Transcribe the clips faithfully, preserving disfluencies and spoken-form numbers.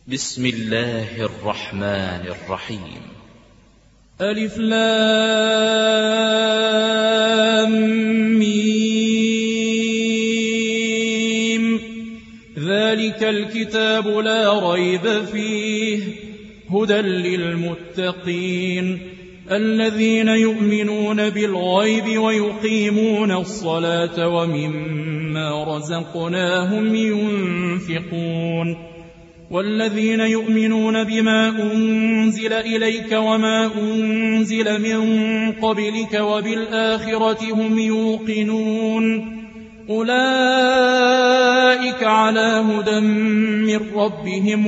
بسم الله الرحمن الرحيم. ألف لام ميم. ذلك الكتاب لا ريب فيه هدى للمتقين الذين يؤمنون بالغيب ويقيمون الصلاة ومما رزقناهم ينفقون والذين يؤمنون بما أنزل إليك وما أنزل من قبلك وبالآخرة هم يوقنون أولئك على هدى من ربهم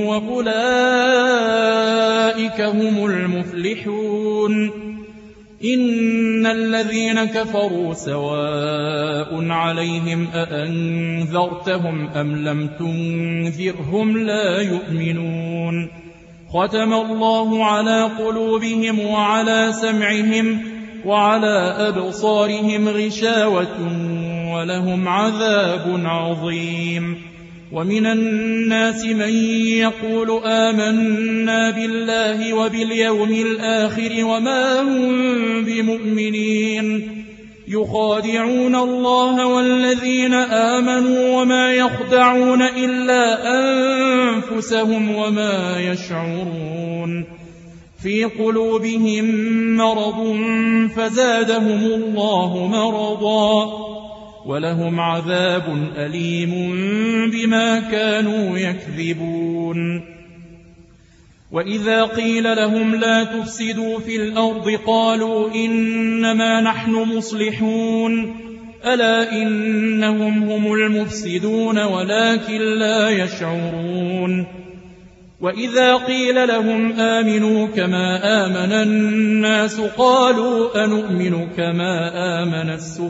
وأولئك هم المفلحون. إن الذين كفروا سواء عليهم أأنذرتهم أم لم تنذرهم لا يؤمنون. ختم الله على قلوبهم وعلى سمعهم وعلى أبصارهم غشاوة ولهم عذاب عظيم. ومن الناس من يقول آمنا بالله وباليوم الآخر وما هم بمؤمنين يخادعون الله والذين آمنوا وما يخدعون إلا أنفسهم وما يشعرون. في قلوبهم مرض فزادهم الله مرضا ولهم عذاب أليم بما كانوا يكذبون. وإذا قيل لهم لا تفسدوا في الأرض قالوا إنما نحن مصلحون ألا إنهم هم المفسدون ولكن لا يشعرون. وإذا قيل لهم آمنوا كما آمن الناس قالوا أنؤمن كما آمن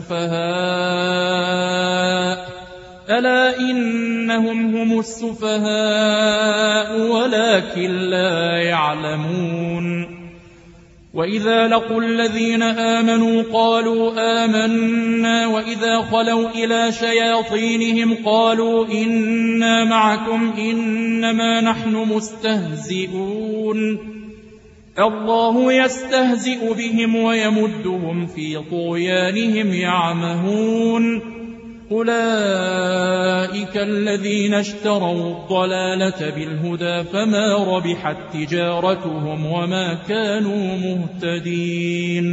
السفهاء ألا إنهم هم السفهاء ولكن لا يعلمون. وإذا لقوا الذين آمنوا قالوا آمنا وإذا خلوا إلى شياطينهم قالوا إنا معكم إنما نحن مستهزئون. الله يستهزئ بهم ويمدهم في طغيانهم يعمهون. أولئك الذين اشتروا الضلالة بالهدى فما ربحت تجارتهم وما كانوا مهتدين.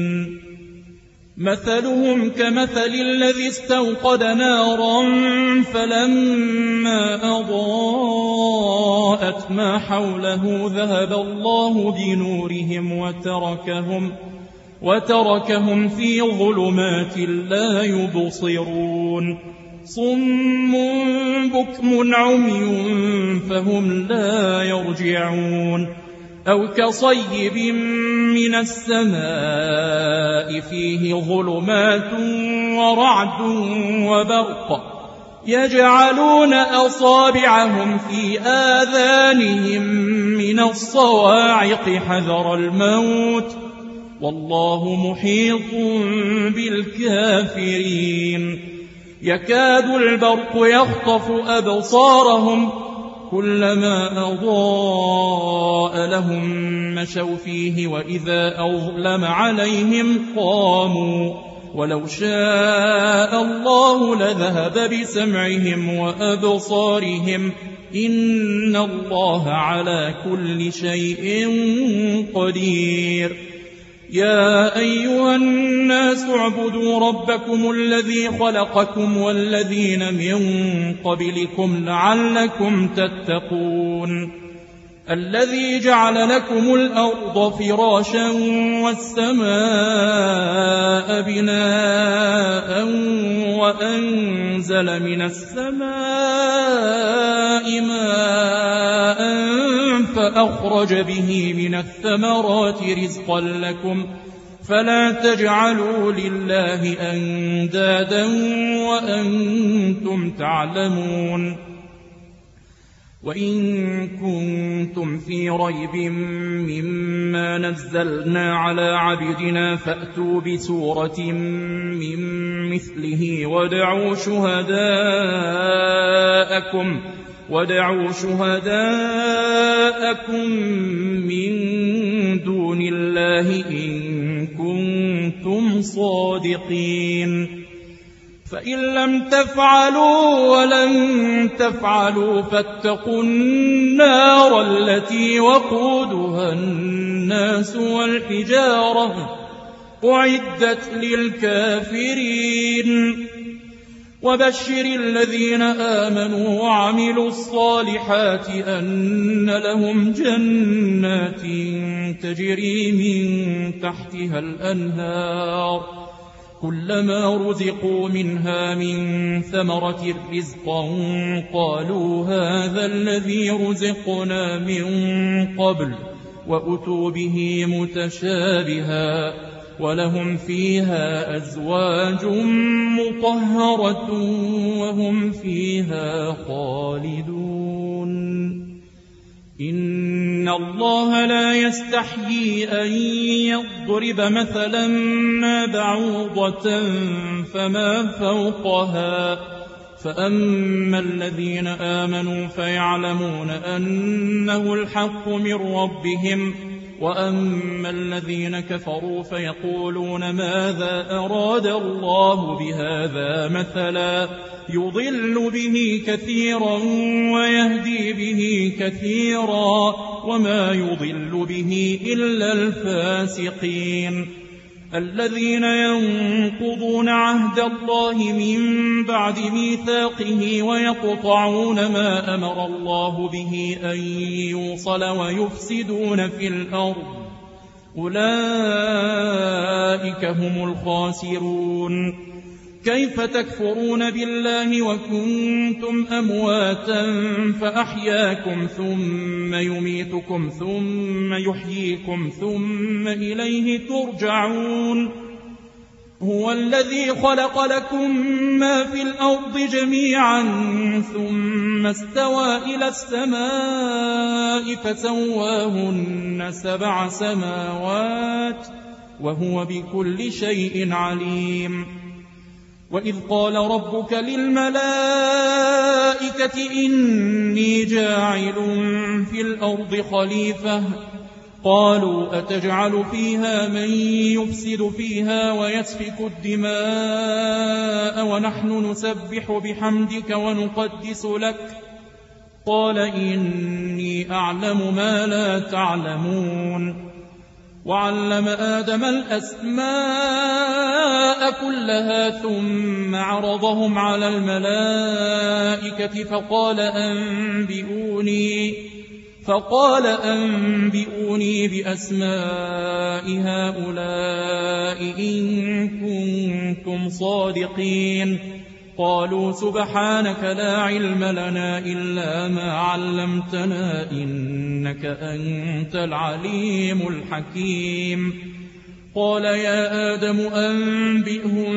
مثلهم كمثل الذي استوقد نارا فلما أضاءت ما حوله ذهب الله بنورهم وتركهم وتركهم في ظلمات لا يبصرون. صم بكم عمي فهم لا يرجعون. أو كصيب من السماء فيه ظلمات ورعد وبرق يجعلون أصابعهم في آذانهم من الصواعق حذر الموت والله محيط بالكافرين. يكاد البرق يخطف أبصارهم كلما أضاء لهم مشوا فيه وإذا أظلم عليهم قاموا ولو شاء الله لذهب بسمعهم وأبصارهم إن الله على كل شيء قدير. يا أيها الناس اعبدوا ربكم الذي خلقكم والذين من قبلكم لعلكم تتقون. الذي جعل لكم الأرض فراشا والسماء بناء وأنزل من السماء ماء فأخرج به من الثمرات رزقا لكم فلا تجعلوا لله أندادا وأنتم تعلمون. وإن كنتم في ريب مما نزلنا على عبدنا فأتوا بسورة من مثله وادعوا شهداءكم وادعوا شهداءكم شركاءكم من دون الله إن كنتم صادقين فإن لم تفعلوا ولن تفعلوا فاتقوا النار التي وقودها الناس والحجارة أعدت للكافرين وبشر الذين آمنوا وعملوا الصالحات أن لهم جنات تجري من تحتها الأنهار كلما رزقوا منها من ثمرة رزقا قالوا هذا الذي رزقنا من قبل وأتوا به متشابها ولهم فيها أزواج مطهرة وهم فيها خالدون إن الله لا يستحيي أن يضرب مثلا ما بعوضة فما فوقها فأما الذين آمنوا فيعلمون أنه الحق من ربهم وأما الذين كفروا فيقولون ماذا أراد الله بهذا مثلا يضل به كثيرا ويهدي به كثيرا وما يضل به إلا الفاسقين الذين ينقضون عهد الله من بعد ميثاقه ويقطعون ما أمر الله به أن يوصل ويفسدون في الأرض أولئك هم الخاسرون كيف تكفرون بالله وكنتم أمواتا فأحياكم ثم يميتكم ثم يحييكم ثم إليه ترجعون هو الذي خلق لكم ما في الأرض جميعا ثم استوى إلى السماء فسواهن سبع سماوات وهو بكل شيء عليم وإذ قال ربك للملائكة إني جاعل في الأرض خليفة قالوا أتجعل فيها من يفسد فيها ويسفك الدماء ونحن نسبح بحمدك ونقدس لك قال إني أعلم ما لا تعلمون وعلم آدم الأسماء كلها ثم عرضهم على الملائكة فقال أنبئوني فقال أنبئوني بأسماء هؤلاء إن كنتم صادقين قالوا سبحانك لا علم لنا إلا ما علمتنا إنك أنت العليم الحكيم قال يا آدم أنبئهم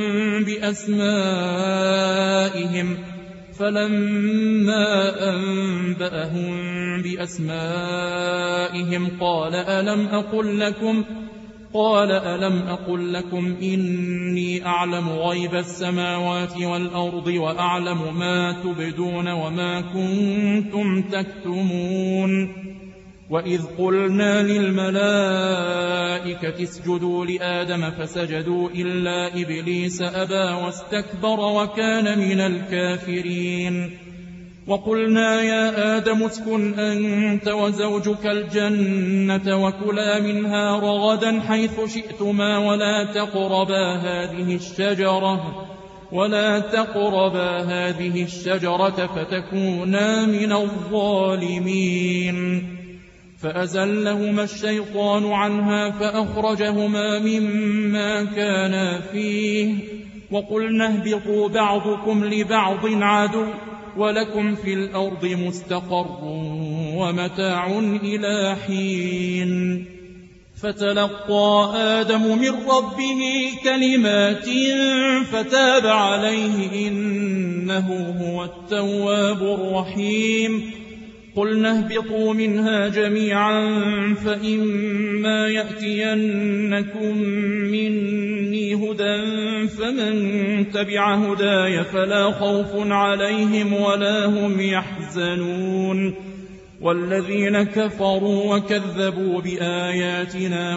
بأسمائهم فلما أنبأهم بأسمائهم قال ألم أقل لكم قال ألم أقل لكم إني أعلم غيب السماوات والأرض وأعلم ما تبدون وما كنتم تكتمون وإذ قلنا للملائكة اسجدوا لآدم فسجدوا إلا إبليس أبى واستكبر وكان من الكافرين وقلنا يا آدم اسكن أنت وزوجك الجنة وكلا منها رغدا حيث شئتما ولا تقربا هذه الشجرة ولا تقربا هذه الشجرة فتكونا من الظالمين فأزلهما الشيطان عنها فأخرجهما مما كانا فيه وقلنا اهبطوا بعضكم لبعض عدو ولكم في الأرض مستقر ومتاع إلى حين فتلقى آدم من ربه كلمات فتاب عليه إنه هو التواب الرحيم قلنا اهبطوا منها جميعا فإما يأتينكم مني هدى فمن تبع هداي فلا خوف عليهم ولا هم يحزنون والذين كفروا وكذبوا بآياتنا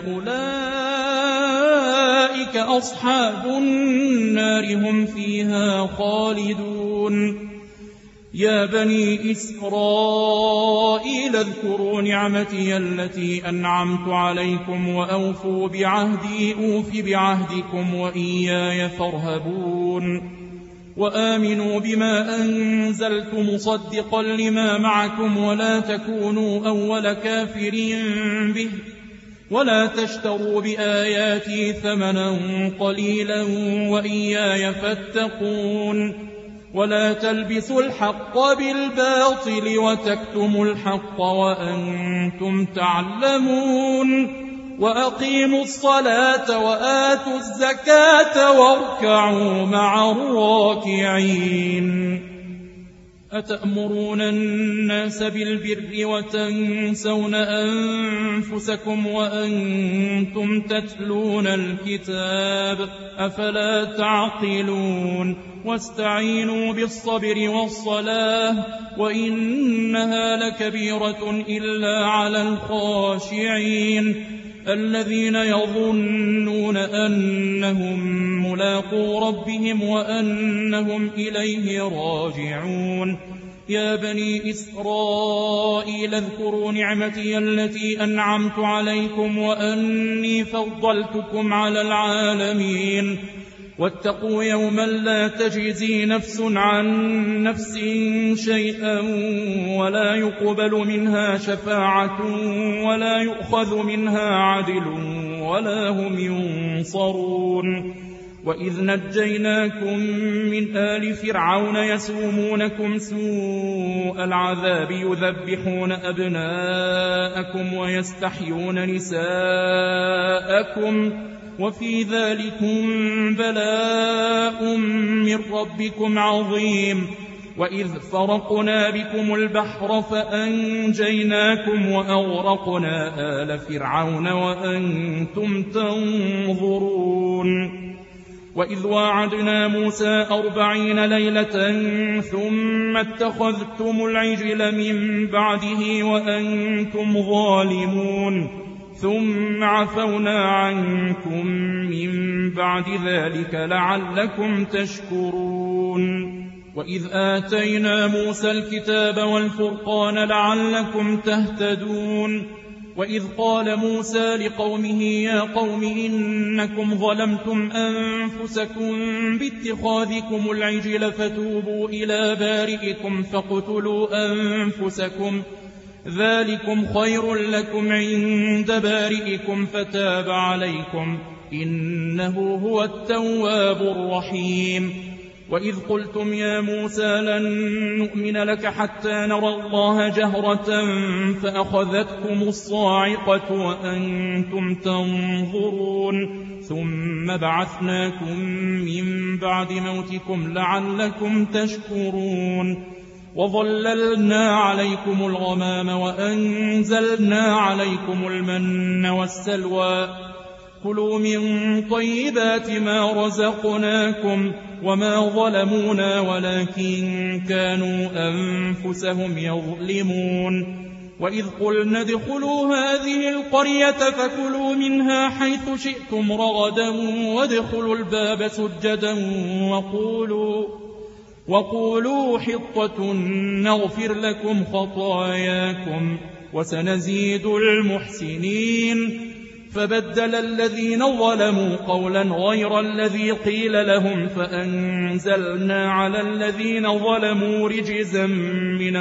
أولئك أصحاب النار هم فيها خالدون. يا بني إسرائيل اذكروا نعمتي التي أنعمت عليكم وأوفوا بعهدي أوف بعهدكم وإياي فارهبون. وآمنوا بما أنزلت مصدقا لما معكم ولا تكونوا أول كافر به ولا تشتروا بآياتي ثمنا قليلا وإياي فاتقون. ولا تلبسوا الحق بالباطل وتكتموا الحق وأنتم تعلمون. وأقيموا الصلاة وآتوا الزكاة واركعوا مع الراكعين. أتأمرون الناس بالبر وتنسون أنفسكم وأنتم تتلون الكتاب أفلا تعقلون. واستعينوا بالصبر والصلاة وإنها لكبيرة إلا على الخاشعين الذين يظنون أنهم ملاقو ربهم وأنهم إليه راجعون. يا بني إسرائيل اذكروا نعمتي التي أنعمت عليكم وأني فضلتكم على العالمين. واتقوا يوما لا تجزي نفس عن نفس شيئا ولا يقبل منها شفاعة ولا يؤخذ منها عدل ولا هم ينصرون. وإذ نجيناكم من آل فرعون يسومونكم سوء العذاب يذبحون أبناءكم ويستحيون نساءكم وفي ذلكم بلاء من ربكم عظيم. وإذ فرقنا بكم البحر فأنجيناكم وأغرقنا آل فرعون وأنتم تنظرون. وإذ واعدنا موسى أربعين ليلة ثم اتخذتم العجل من بعده وأنتم ظالمون ثم عفونا عنكم من بعد ذلك لعلكم تشكرون. وإذ آتينا موسى الكتاب والفرقان لعلكم تهتدون. وإذ قال موسى لقومه يا قوم إنكم ظلمتم أنفسكم باتخاذكم العجل فتوبوا إلى بارئكم فاقتلوا أنفسكم ذلكم خير لكم عند بارئكم فتاب عليكم إنه هو التواب الرحيم. وإذ قلتم يا موسى لن نؤمن لك حتى نرى الله جهرة فأخذتكم الصاعقة وأنتم تنظرون ثم بعثناكم من بعد موتكم لعلكم تشكرون. وظللنا عليكم الغمام وأنزلنا عليكم المن والسلوى كلوا من طيبات ما رزقناكم وما ظلمونا ولكن كانوا أنفسهم يظلمون. وإذ قلنا ادخلوا هذه القرية فكلوا منها حيث شئتم رغدا وادخلوا الباب سجدا وقولوا وقولوا حطة نغفر لكم خطاياكم وسنزيد المحسنين. فبدل الذين ظلموا قولا غير الذي قيل لهم فأنزلنا على الذين ظلموا رجزا من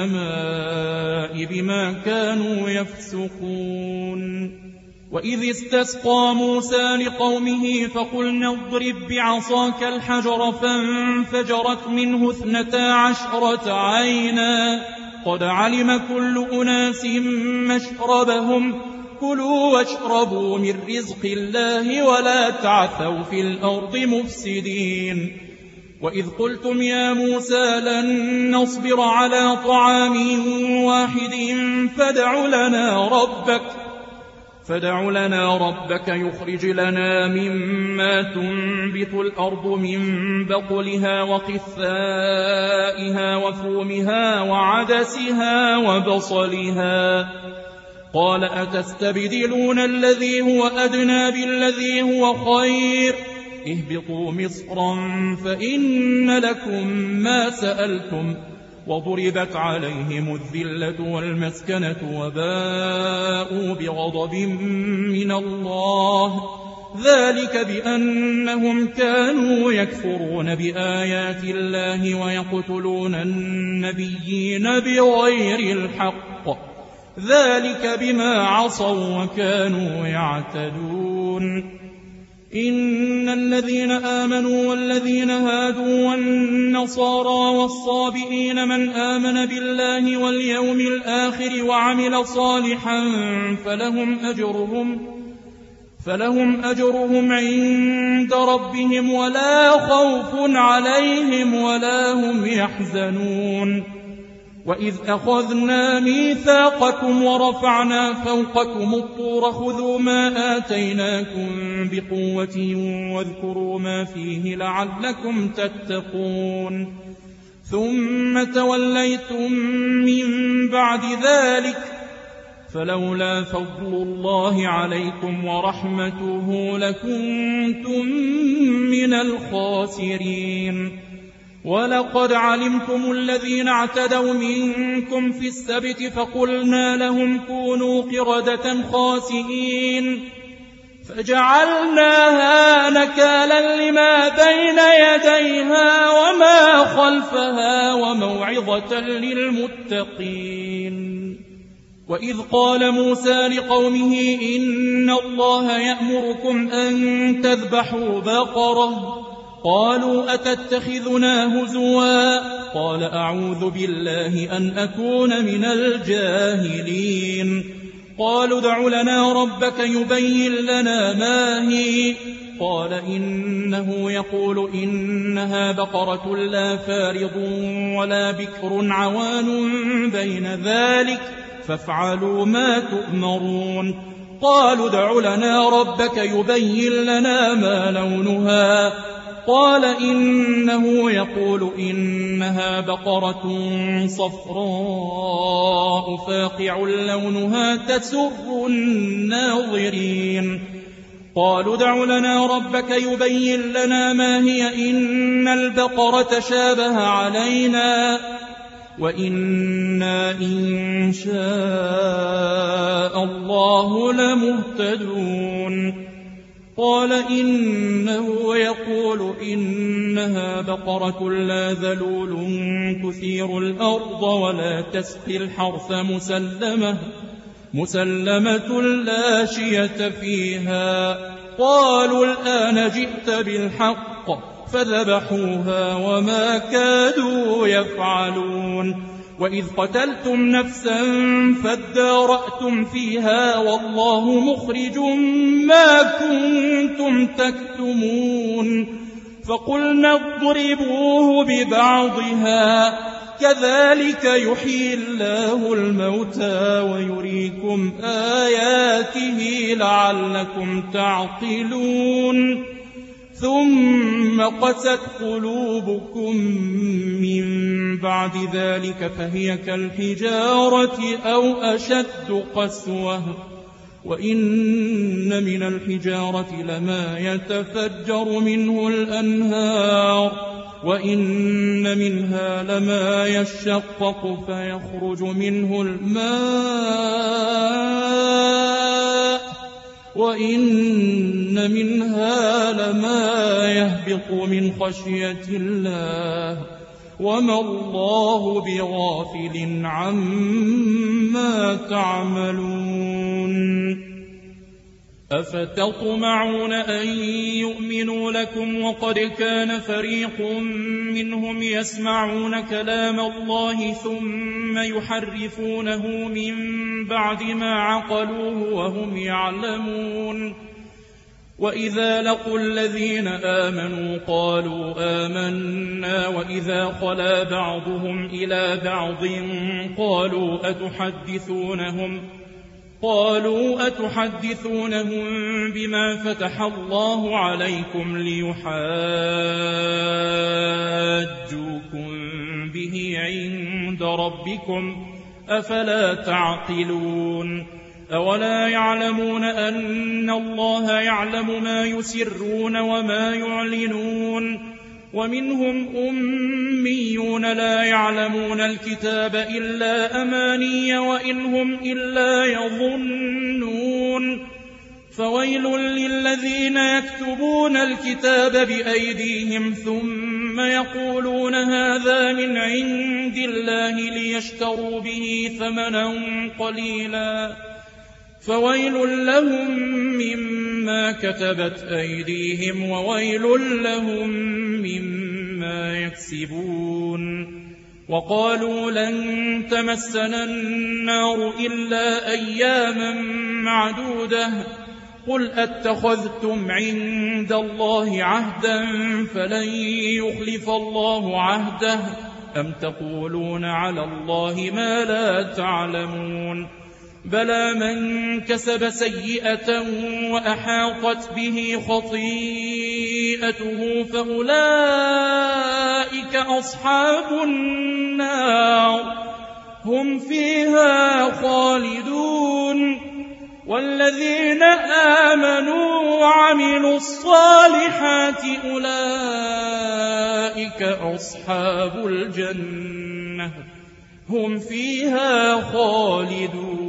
السماء بما كانوا يفسقون. وإذ استسقى موسى لقومه فقلنا اضرب بعصاك الحجر فانفجرت منه اثنتا عشرة عينا قد علم كل أناس مشربهم كلوا واشربوا من رزق الله ولا تعثوا في الأرض مفسدين. وإذ قلتم يا موسى لن نصبر على طعام واحد فادع لنا ربك فادع لنا ربك يخرج لنا مما تنبت الأرض من بقلها وقثائها وفومها وعدسها وبصلها. قال أتستبدلون الذي هو أدنى بالذي هو خير؟ اهبطوا مصرا فإن لكم ما سألتم وضربت عليهم الذلة والمسكنة وباءوا بغضب من الله ذلك بأنهم كانوا يكفرون بآيات الله ويقتلون النبيين بغير الحق ذلك بما عصوا وكانوا يعتدون. إن الذين آمنوا والذين هادوا والنصارى والصابئين من آمن بالله واليوم الآخر وعمل صالحا فلهم أجرهم فلهم أجرهم عند ربهم ولا خوف عليهم ولا هم يحزنون. وإذ أخذنا ميثاقكم ورفعنا فوقكم الطور خذوا ما آتيناكم بقوة واذكروا ما فيه لعلكم تتقون. ثم توليتم من بعد ذلك فلولا فضل الله عليكم ورحمته لكنتم من الخاسرين. ولقد علمتم الذين اعتدوا منكم في السبت فقلنا لهم كونوا قردة خاسئين فجعلناها نكالا لما بين يديها وما خلفها وموعظة للمتقين. وإذ قال موسى لقومه إن الله يأمركم أن تذبحوا بقرة قالوا أتتخذنا هزوا قال أعوذ بالله أن أكون من الجاهلين. قالوا ادع لنا ربك يبين لنا ما هي قال إنه يقول إنها بقرة لا فارض ولا بكر عوان بين ذلك فافعلوا ما تؤمرون. قالوا ادع لنا ربك يبين لنا ما لونها قال إنه يقول إنها بقرة صفراء فاقع لونها تسر الناظرين. قالوا ادع لنا ربك يبين لنا ما هي إن البقرة شابه علينا وإنا إن شاء الله لمهتدون. قال إنه يقول إنها بقرة لا ذلول تثير الأرض ولا تسقي الحرث مسلمة مسلمة لا شية فيها. قالوا الآن جئت بالحق فذبحوها وما كادوا يفعلون. وإذ قتلتم نفسا فادارأتم فيها والله مخرج ما كنتم تكتمون. فقلنا اضربوه ببعضها كذلك يحيي الله الموتى ويريكم آياته لعلكم تعقلون. ثم قست قلوبكم من بعد ذلك فهي كالحجارة أو أشد قسوة وإن من الحجارة لما يتفجر منه الأنهار وإن منها لما يشقق فيخرج منه الماء وإن منها لما يهبط من خشية الله وما الله بغافل عما تعملون. أفتطمعون أن يؤمنوا لكم وقد كان فريق منهم يسمعون كلام الله ثم يحرفونه من بعد ما عقلوه وهم يعلمون. وإذا لقوا الذين آمنوا قالوا آمنا وإذا خلا بعضهم إلى بعض قالوا أتحدثونهم قالوا أتحدثونهم بما فتح الله عليكم ليحاجوكم به عند ربكم أفلا تعقلون أولا يعلمون أن الله يعلم ما يسرون وما يعلنون ومنهم أميون لا يعلمون الكتاب إلا أماني وإنهم إلا يظنون فويل للذين يكتبون الكتاب بأيديهم ثم يقولون هذا من عند الله ليشتروا به ثمنا قليلا فويل لهم مما كتبت أيديهم وويل لهم مما يكسبون وقالوا لن تمسنا النار إلا أياما معدودة قل أتخذتم عند الله عهدا فلن يخلف الله عهده أم تقولون على الله ما لا تعلمون بلى من كسب سيئة وأحاطت به خطيئته فأولئك أصحاب النار هم فيها خالدون والذين آمنوا وعملوا الصالحات أولئك أصحاب الجنة هم فيها خالدون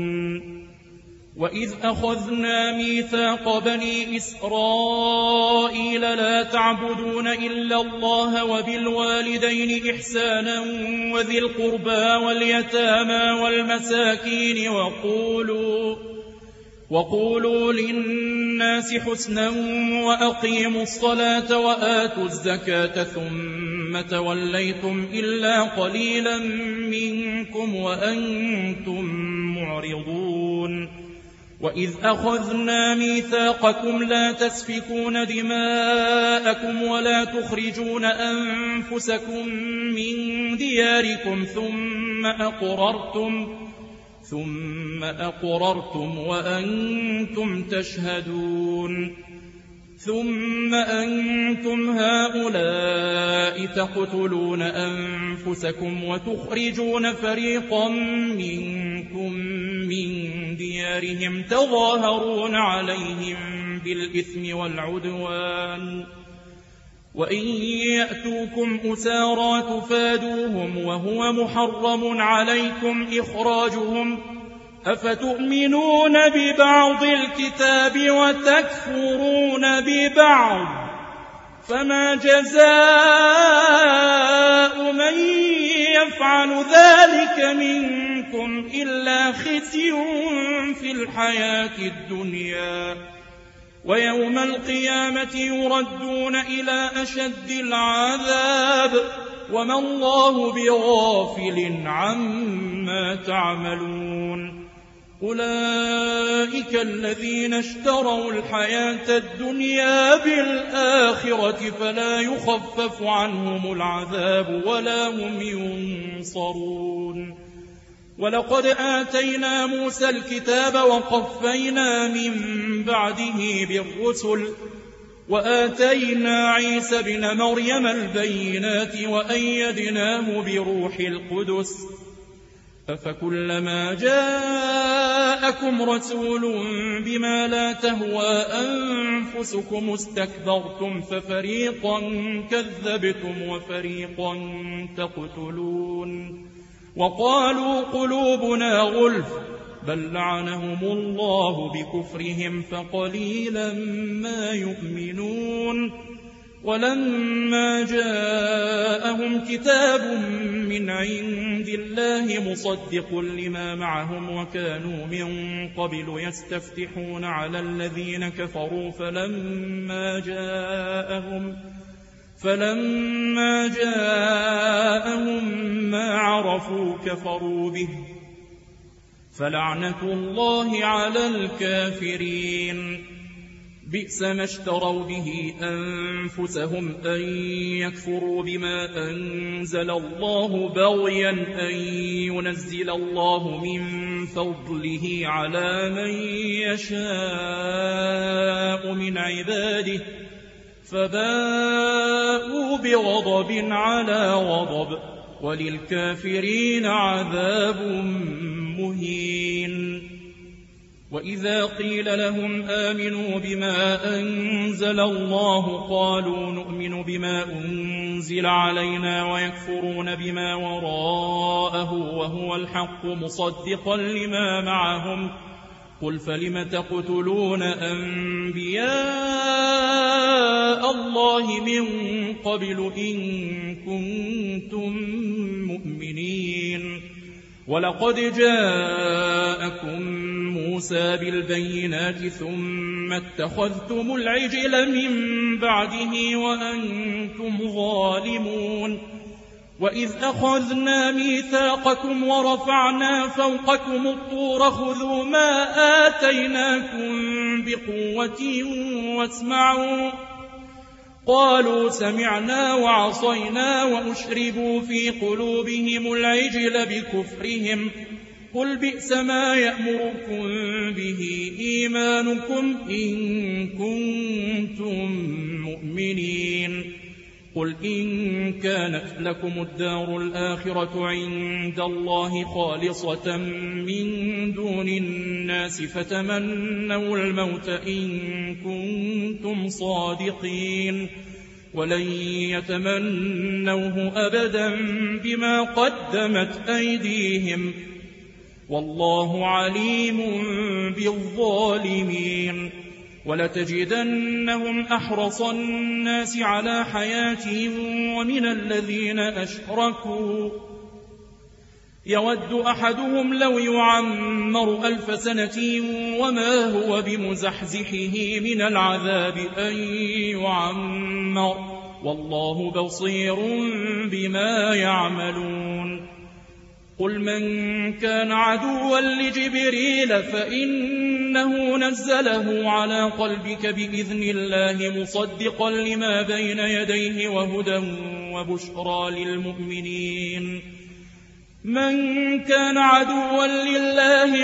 وإذ أخذنا ميثاق بني إسرائيل لا تعبدون إلا الله وبالوالدين إحسانا وذي القربى واليتامى والمساكين وقولوا وقولوا للناس حسنا وأقيموا الصلاة وآتوا الزكاة ثم توليتم إلا قليلا منكم وأنتم معرضون وإذ أخذنا ميثاقكم لا تسفكون دماءكم ولا تخرجون أنفسكم من دياركم ثم أقررتم ثم أقررتم وأنتم تشهدون ثم أنتم هؤلاء تقتلون أنفسكم وتخرجون فريقا منكم من ديارهم تظاهرون عليهم بالإثم والعدوان وإن يأتوكم أسارى تفادوهم وهو محرم عليكم إخراجهم أفتؤمنون ببعض الكتاب وتكفرون ببعض فما جزاء من يفعل ذلك منكم إلا خزي في الحياة الدنيا ويوم القيامة يردون إلى أشد العذاب وما الله بغافل عما تعملون أولئك الذين اشتروا الحياة الدنيا بالآخرة فلا يخفف عنهم العذاب ولا هم ينصرون ولقد آتينا موسى الكتاب وقفينا من بعده بالرسل وآتينا عيسى بن مريم البينات وأيدناه بروح القدس أفكلما جاءكم رسول بما لا تهوى أنفسكم استكبرتم ففريقا كذبتم وفريقا تقتلون وقالوا قلوبنا غلف بل لعنهم الله بكفرهم فقليلا ما يؤمنون ولما جاءهم كتاب من عند الله مصدق لما معهم وكانوا من قبل يستفتحون على الذين كفروا فلما جاءهم فلما جاءهم ما عرفوا كفروا به فلعنة الله على الكافرين بئس ما اشتروا به أنفسهم أن يكفروا بما أنزل الله بغيا أن ينزل الله من فضله على من يشاء من عباده فباءوا بغضب على غضب وللكافرين عذاب مهين. وإذا قيل لهم آمنوا بما أنزل الله قالوا نؤمن بما أنزل علينا ويكفرون بما وراءه وهو الحق مصدقا لما معهم قل فلم تقتلون أنبياء الله من قبل إن كنتم مؤمنين. ولقد جاءكم موسى بالبينات ثم اتخذتم العجل من بعده وأنتم ظالمون. وإذ أخذنا ميثاقكم ورفعنا فوقكم الطور خذوا ما آتيناكم بقوة واسمعوا قالوا سمعنا وعصينا وأشربوا في قلوبهم العجل بكفرهم قل بئس ما يأمركم به إيمانكم إن كنتم مؤمنين. قل إن كانت لكم الدار الآخرة عند الله خالصة من دون الناس فتمنوا الموت إن كنتم صادقين ولن يتمنوه أبدا بما قدمت أيديهم والله عليم بالظالمين. ولتجدنهم أحرص الناس على حياة ومن الذين أشركوا يود أحدهم لو يعمر ألف سنة وما هو بمزحزحه من العذاب أن يعمر والله بصير بما يعملون. قل من كان عدوا لجبريل فإنه نزله على قلبك بإذن الله مصدقا لما بين يديه وهدى وبشرى للمؤمنين. من كان عدوا لله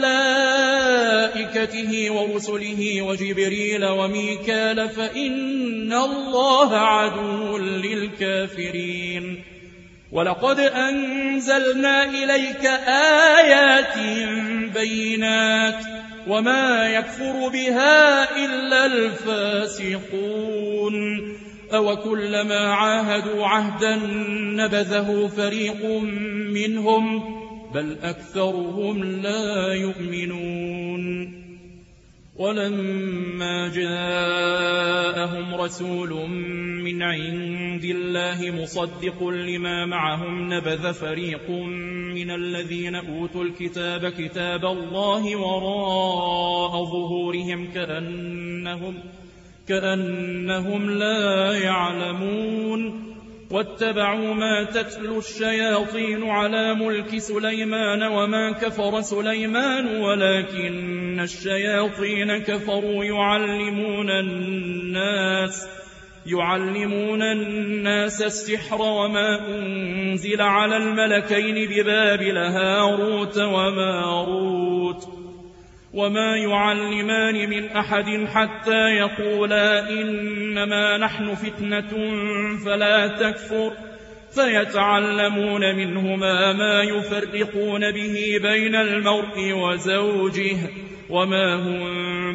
وملائكته ورسله وجبريل وميكال فإن الله عدو للكافرين. ولقد أنزلنا إليك آيات بينات وما يكفر بها إلا الفاسقون. أوكلما عاهدوا عهدا نبذه فريق منهم بل أكثرهم لا يؤمنون. ولما جاءهم رسول من عند الله مصدق لما معهم نبذ فريق من الذين أوتوا الكتاب كتاب الله وراء ظهورهم كأنهم, كأنهم لا يعلمون. واتبعوا ما تتلو الشياطين على ملك سليمان وما كفر سليمان ولكن الشياطين كفروا يعلمون الناس يعلمون الناس السحر وما أنزل على الملكين ببابل هاروت وماروت وما يعلمان من أحد حتى يقولا إنما نحن فتنة فلا تكفر فيتعلمون منهما ما يفرقون به بين المرء وزوجه وما هم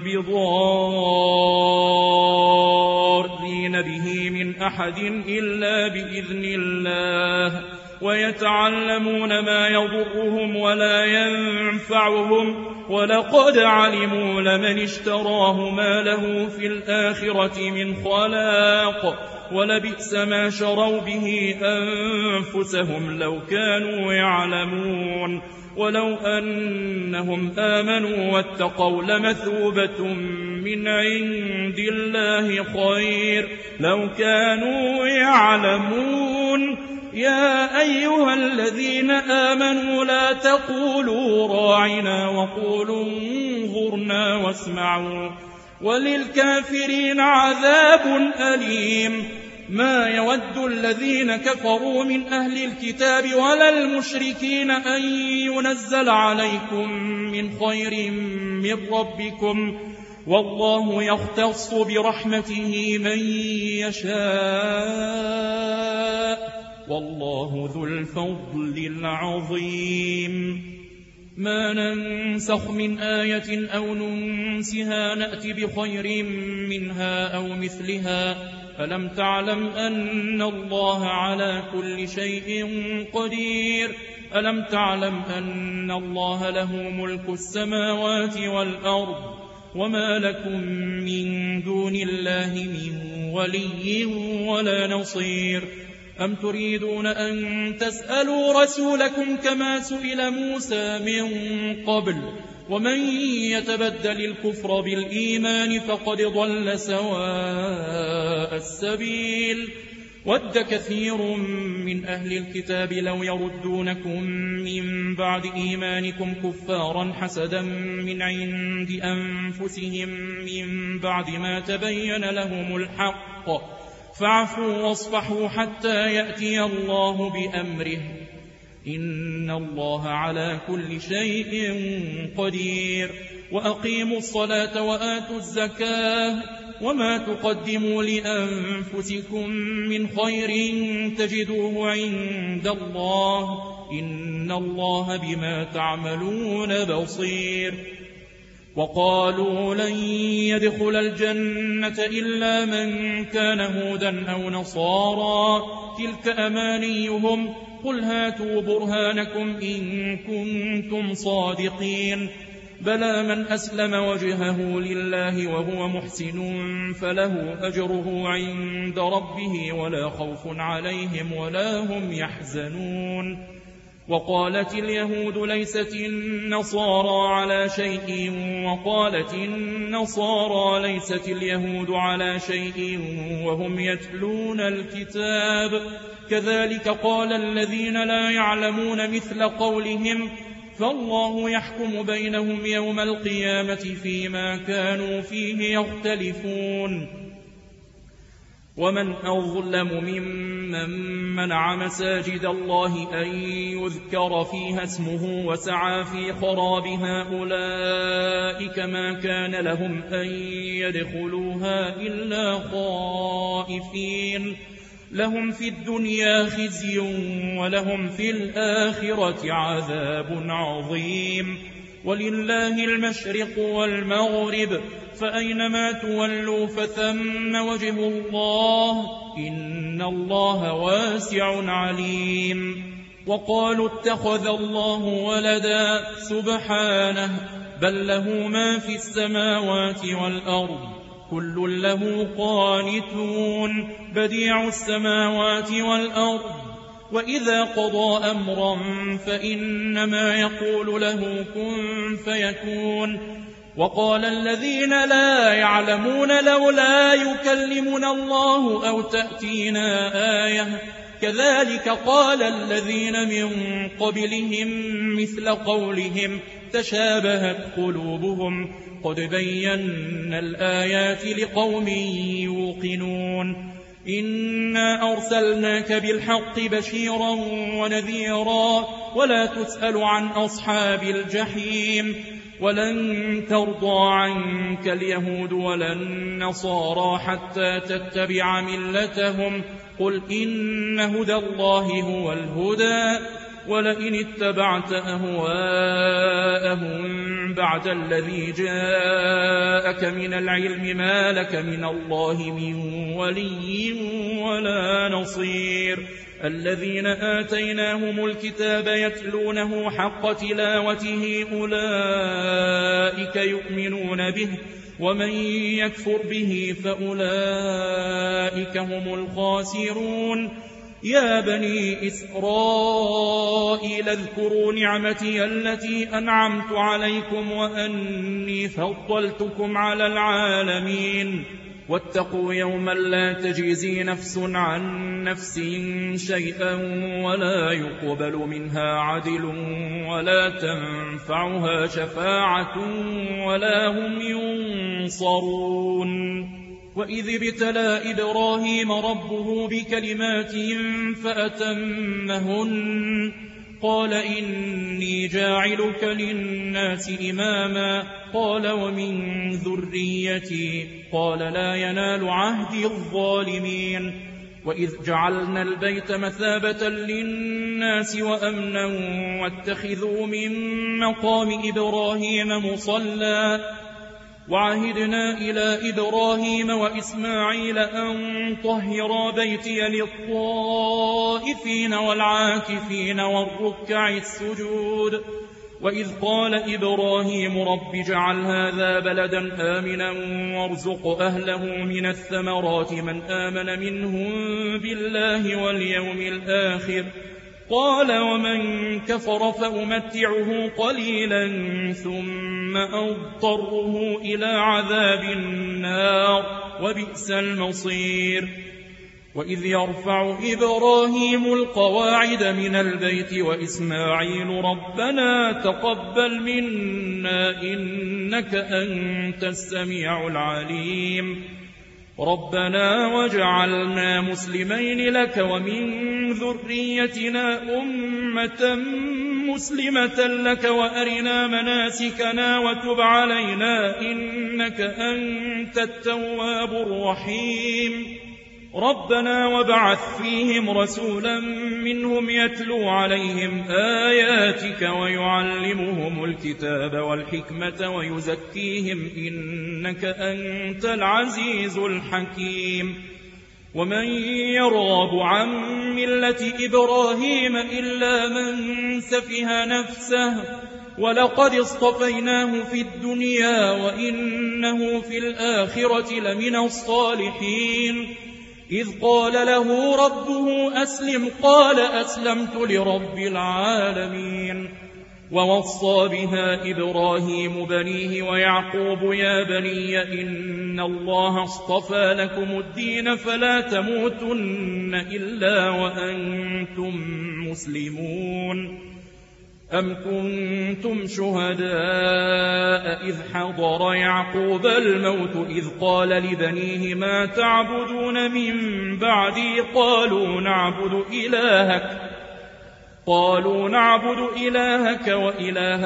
بضارين به من أحد إلا بإذن الله ويتعلمون ما يضرهم ولا ينفعهم ولقد علموا لمن اشتراه ما له في الآخرة من خلاق ولبئس ما شروا به أنفسهم لو كانوا يعلمون. ولو أنهم آمنوا واتقوا لمثوبة من عند الله خير لو كانوا يعلمون. يا أيها الذين آمنوا لا تقولوا راعنا وقولوا انظرنا واسمعوا وللكافرين عذاب أليم. ما يود الذين كفروا من أهل الكتاب ولا المشركين أن ينزل عليكم من خير من ربكم، والله يختص برحمته من يشاء، والله ذو الفضل العظيم. ما ننسخ من آية أو ننسها نأت بخير منها أو مثلها، ألم تعلم أن الله على كل شيء قدير؟ ألم تعلم أن الله له ملك السماوات والأرض، وما لكم من دون الله من ولي ولا نصير؟ أم تريدون أن تسألوا رسولكم كما سئل موسى من قبل؟ ومن يتبدل الكفر بالإيمان فقد ضل سواء السبيل. ود كثير من أهل الكتاب لو يردونكم من بعد إيمانكم كفارا حسدا من عند أنفسهم من بعد ما تبين لهم الحق، فاعفوا واصفحوا حتى يأتي الله بأمره، إن الله على كل شيء قدير. وأقيموا الصلاة وآتوا الزكاة، وما تقدموا لأنفسكم من خير تجدوه عند الله، إن الله بما تعملون بصير. وقالوا لن يدخل الجنة إلا من كان هودا أو نصارى، تلك أمانيهم، قل هاتوا برهانكم إن كنتم صادقين. بلى من أسلم وجهه لله وهو محسن فله أجره عند ربه ولا خوف عليهم ولا هم يحزنون. وقالت اليهود ليست النصارى على شيء، وقالت النصارى ليست اليهود على شيء وهم يتلون الكتاب، كذلك قال الذين لا يعلمون مثل قولهم، فالله يحكم بينهم يوم القيامة فيما كانوا فيه يختلفون. ومن أظلم ممن منع مساجد الله أن يذكر فيها اسمه وسعى في خرابها، أولئك ما كان لهم أن يدخلوها إلا خائفين، لهم في الدنيا خزي ولهم في الآخرة عذاب عظيم. ولله المشرق والمغرب، فأينما تولوا فثم وجه الله، إن الله واسع عليم. وقالوا اتخذ الله ولدا، سبحانه، بل له ما في السماوات والأرض، كل له قانتون، بديع السماوات والأرض، وإذا قضى أمرا فإنما يقول له كن فيكون. وقال الذين لا يعلمون لولا يكلمنا الله أو تأتينا آية، كذلك قال الذين من قبلهم مثل قولهم، تشابهت قلوبهم، قد بينا الآيات لقوم يوقنون. إنا أرسلناك بالحق بشيرا ونذيرا، ولا تسأل عن أصحاب الجحيم. ولن ترضى عنك اليهود ولا النصارى حتى تتبع ملتهم، قل إن هدى الله هو الهدى، ولئن اتبعت أهواءهم بعد الذي جاءك من العلم ما لك من الله من ولي ولا نصير. الذين آتيناهم الكتاب يتلونه حق تلاوته أولئك يؤمنون به، ومن يكفر به فأولئك هم الخاسرون. يا بني إسرائيل اذكروا نعمتي التي أنعمت عليكم وأني فضلتكم على العالمين. واتقوا يوما لا تجزي نفس عن نفس شيئا ولا يقبل منها عدل ولا تنفعها شفاعة ولا هم ينصرون. وإذ ابتلى إبراهيم ربه بكلمات فأتمهن قال إني جاعلك للناس إماما قال ومن ذريتي قال لا ينال عهد الظالمين. وإذ جعلنا البيت مثابة للناس وأمنا واتخذوا من مقام إبراهيم مصلى وعهدنا إلى إبراهيم وإسماعيل أن طهرا بيتي للطائفين والعاكفين والركع السجود. وإذ قال إبراهيم رب اجعل هذا بلدا آمنا وارزق أهله من الثمرات من آمن منهم بالله واليوم الآخر قال ومن كفر فأمتعه قليلا ثم أضطره إلى عذاب النار وبئس المصير. وإذ يرفع إبراهيم القواعد من البيت وإسماعيل ربنا تقبل منا إنك أنت السميع العليم ربنا واجعلنا مسلمين لك ومن ذريتنا أمة مسلمة لك وأرنا مناسكنا وتب علينا إنك أنت التواب الرحيم ربنا وابعث فيهم رسولا منهم يتلو عليهم آياتك ويعلمهم الكتاب والحكمة ويزكيهم إنك أنت العزيز الحكيم. ومن يرغب عن ملة إبراهيم إلا من سفه نفسه ولقد اصطفيناه في الدنيا وإنه في الآخرة لمن الصالحين. إذ قال له ربه أسلم قال أسلمت لرب العالمين. ووصى بها إبراهيم بنيه ويعقوب يا بني إن الله اصطفى لكم الدين فلا تموتن إلا وأنتم مسلمون. أم كنتم شهداء إذ حضر يعقوب الموت إذ قال لبنيه ما تعبدون من بعدي قالوا نعبد إلهك قالوا نعبد إلهك وإله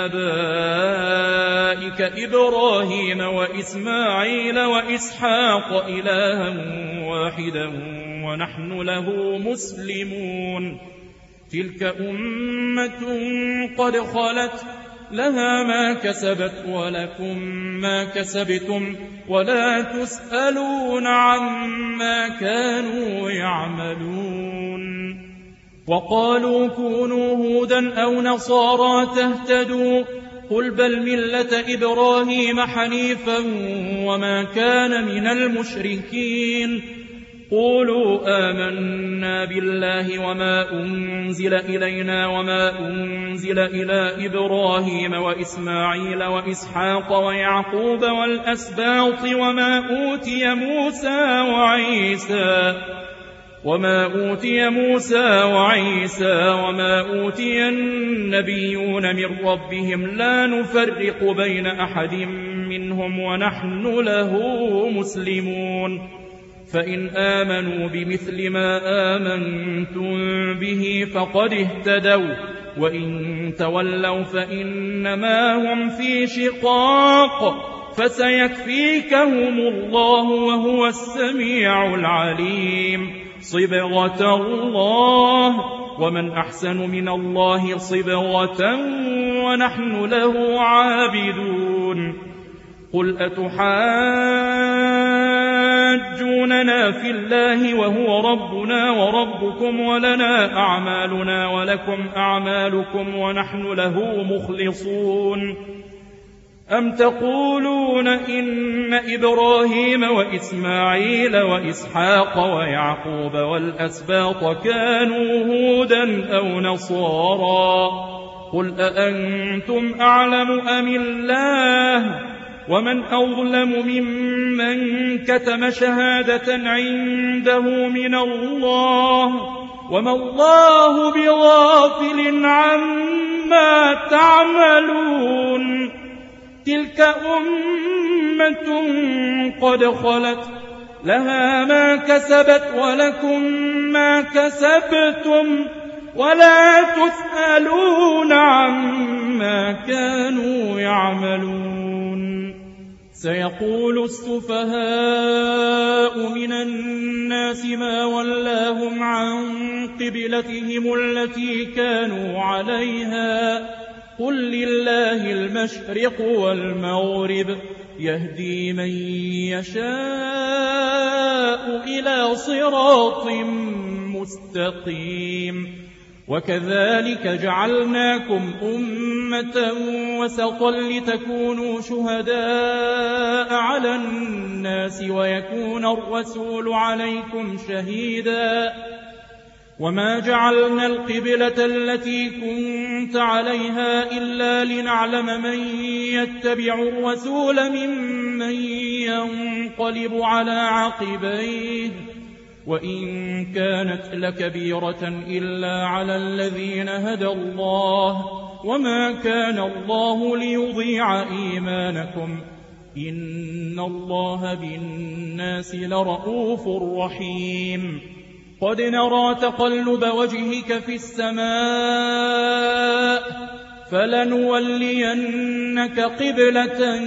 آبائك إبراهيم وإسماعيل وإسحاق إلها واحدا ونحن له مسلمون. تلك أمة قد خلت لها ما كسبت ولكم ما كسبتم ولا تسألون عما كانوا يعملون. وقالوا كونوا هودا أو نصارى تهتدوا قل بل ملة إبراهيم حنيفا وما كان من المشركين. قولوا آمنا بالله وما أنزل إلينا وما أنزل إلى إبراهيم وإسماعيل وإسحاق ويعقوب والأسباط وما أوتي موسى وعيسى وما أوتي موسى وعيسى وما أوتي النبيون من ربهم لا نفرق بين أحد منهم ونحن له مسلمون. فإن آمنوا بمثل ما آمنتم به فقد اهتدوا وإن تولوا فإنما هم في شقاق فسيكفيكهم الله وهو السميع العليم. صبغة الله ومن أحسن من الله صبغة ونحن له عابدون. قل أتحاجوننا في الله وهو ربنا وربكم ولنا أعمالنا ولكم أعمالكم ونحن له مخلصون. أم تقولون إن إبراهيم وإسماعيل وإسحاق ويعقوب والأسباط كانوا هودا أو نصارى قل أأنتم أعلم أم الله ومن أظلم ممن كتم شهادة عنده من الله وما الله بغافل عما تعملون تلك أمة قد خلت لها ما كسبت ولكم ما كسبتم ولا تسألون عما كانوا يعملون سيقول السفهاء من الناس ما ولاهم عن قبلتهم التي كانوا عليها قل لله المشرق والمغرب يهدي من يشاء إلى صراط مستقيم وكذلك جعلناكم أمة وسطا لتكونوا شهداء على الناس ويكون الرسول عليكم شهيدا وما جعلنا القبلة التي كنت عليها إلا لنعلم من يتبع الرسول ممن ينقلب على عقبيه وإن كانت لكبيرة إلا على الذين هدى الله وما كان الله ليضيع إيمانكم إن الله بالناس لرؤوف رحيم قد نرى تقلب وجهك في السماء فلنولينك قبلة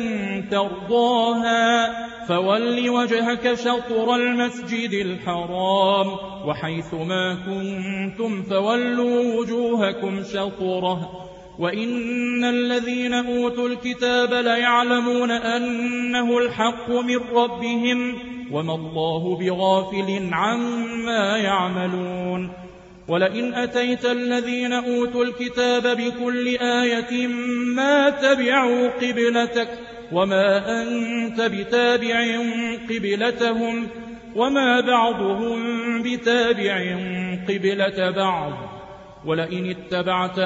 ترضاها فول وجهك شطر المسجد الحرام وحيث ما كنتم فولوا وجوهكم شطره وإن الذين أوتوا الكتاب ليعلمون أنه الحق من ربهم وما الله بغافل عما يعملون ولئن أتيت الذين أوتوا الكتاب بكل آية ما تبعوا قبلتك وما أنت بتابع قبلتهم وما بعضهم بتابع قبلة بعض ولئن اتبعت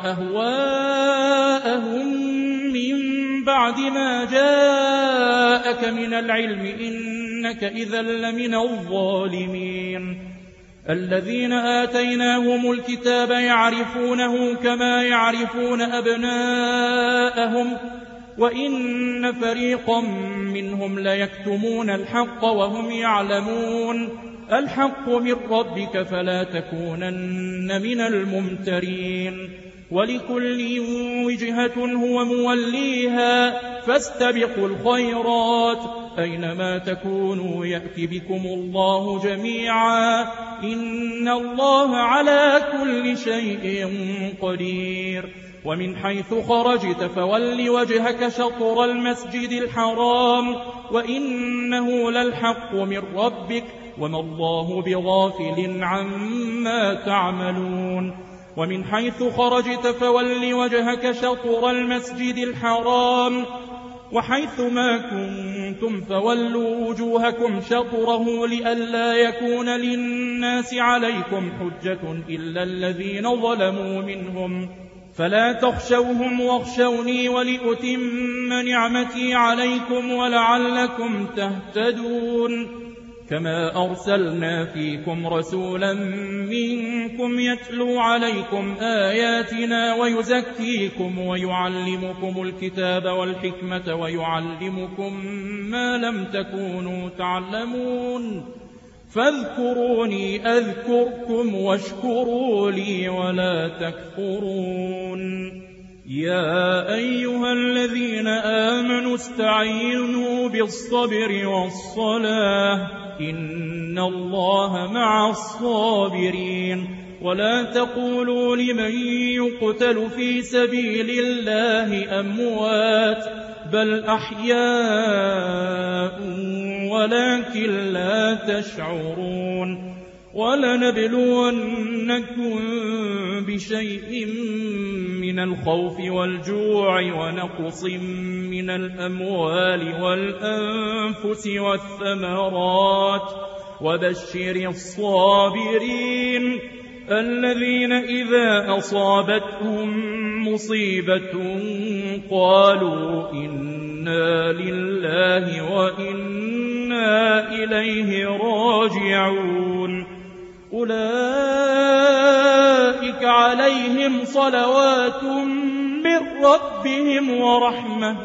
أهواءهم من بعد ما جاءك من العلم إنك إذا لمن الظالمين الذين آتيناهم الكتاب يعرفونه كما يعرفون أبناءهم وإن فريقا منهم ليكتمون الحق وهم يعلمون الحق من ربك فلا تكونن من الممترين ولكل وجهة هو موليها فاستبقوا الخيرات أينما تكونوا يأتي بكم الله جميعا إن الله على كل شيء قدير ومن حيث خرجت فول وجهك شطر المسجد الحرام وإنه للحق من ربك وما الله بغافل عما تعملون ومن حيث خرجت فول وجهك شطر المسجد الحرام وحيث ما كنتم فولوا وجوهكم شطره لئلا يكون للناس عليكم حجة إلا الذين ظلموا منهم فلا تخشوهم واخشوني ولأتم نعمتي عليكم ولعلكم تهتدون كما أرسلنا فيكم رسولا منكم يتلو عليكم آياتنا ويزكيكم ويعلمكم الكتاب والحكمة ويعلمكم ما لم تكونوا تعلمون فاذكروني أذكركم واشكروا لي ولا تكفرون يا أيها الذين آمنوا استعينوا بالصبر والصلاة إن الله مع الصابرين ولا تقولوا لمن يقتل في سبيل الله أموات بل أحياء ولكن لا تشعرون ولنبلونكم بشيء من الخوف والجوع ونقص من الأموال والأنفس والثمرات وبشر الصابرين الذين إذا أصابتهم مصيبة قالوا إن إنا لله وإنا إليه راجعون أولئك عليهم صلوات من ربهم ورحمة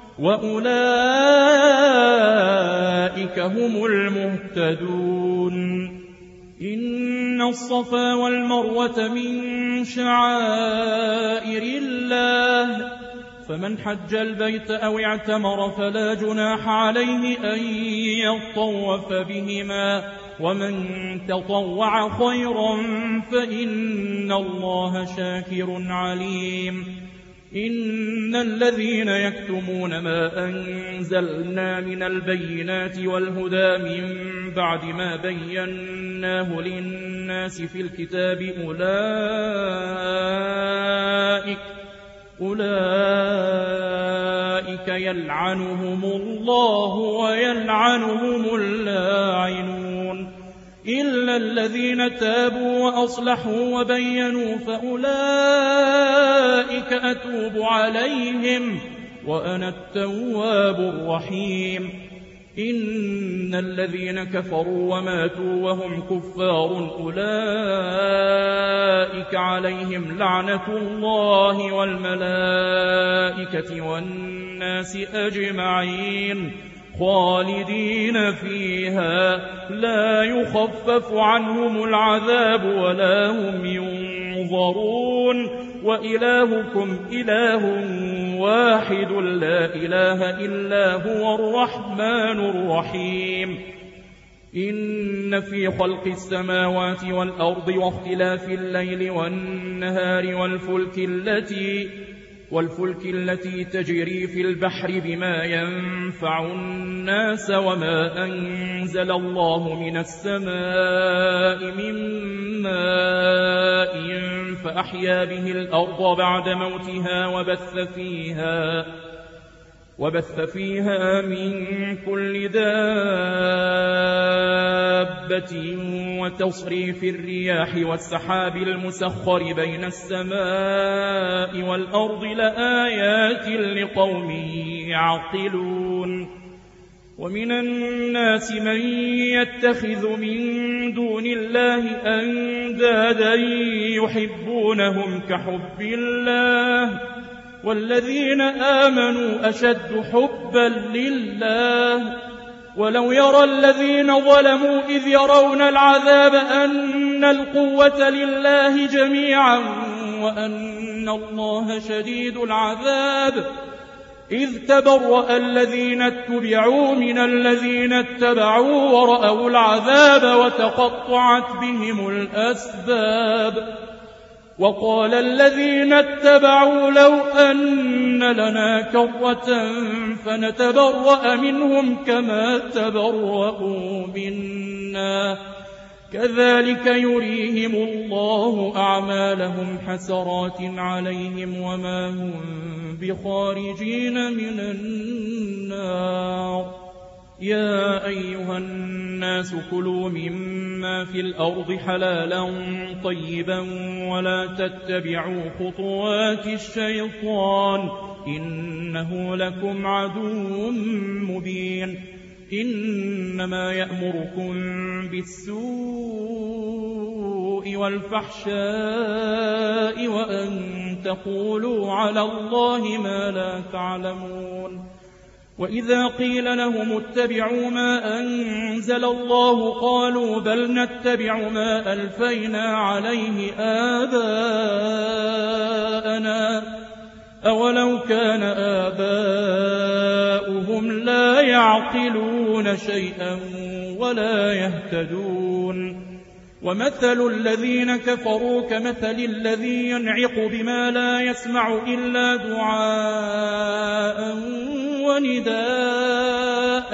وأولئك هم المهتدون إن الصفا والمروة من شعائر الله فمن حج البيت أو اعتمر فلا جناح عليه أن يطوف بهما ومن تطوع خيرا فإن الله شاكر عليم إن الذين يكتمون ما أنزلنا من البينات والهدى من بعد ما بيناه للناس في الكتاب أولئك أولئك يلعنهم الله ويلعنهم اللاعنون إلا الذين تابوا وأصلحوا وبينوا فأولئك أتوب عليهم وأنا التواب الرحيم إن الذين كفروا وماتوا وهم كفار أولئك عليهم لعنة الله والملائكة والناس أجمعين خالدين فيها لا يخفف عنهم العذاب ولا هم ينظرون وإلهكم إله واحد لا إله إلا هو الرحمن الرحيم إن في خلق السماوات والأرض واختلاف الليل والنهار والفلك التي والفلك التي تجري في البحر بما ينفع الناس وما أنزل الله من السماء من ماء فأحيا به الأرض بعد موتها وبث فيها وبث فيها من كل دابة وتصريف الرياح والسحاب المسخر بين السماء والأرض لآيات لقوم يعقلون ومن الناس من يتخذ من دون الله أندادا يحبونهم كحب الله والذين آمنوا أشد حبا لله ولو يرى الذين ظلموا إذ يرون العذاب أن القوة لله جميعا وأن الله شديد العذاب إذ تبرأ الذين اتبعوا من الذين اتبعوا ورأوا العذاب وتقطعت بهم الأسباب وقال الذين اتبعوا لو أن لنا كرة فنتبرأ منهم كما تبرأوا منا كذلك يريهم الله أعمالهم حسرات عليهم وما هم بخارجين من النار يا أيها الناس كلوا مما في الأرض حلالا طيبا ولا تتبعوا خطوات الشيطان إنه لكم عدو مبين إنما يأمركم بالسوء والفحشاء وأن تقولوا على الله ما لا تعلمون وإذا قيل لهم اتبعوا ما أنزل الله قالوا بل نتبع ما ألفينا عليه آباءنا أولو كان آباؤهم لا يعقلون شيئا ولا يهتدون ومثل الذين كفروا كمثل الذي ينعق بما لا يسمع إلا دعاء ونداء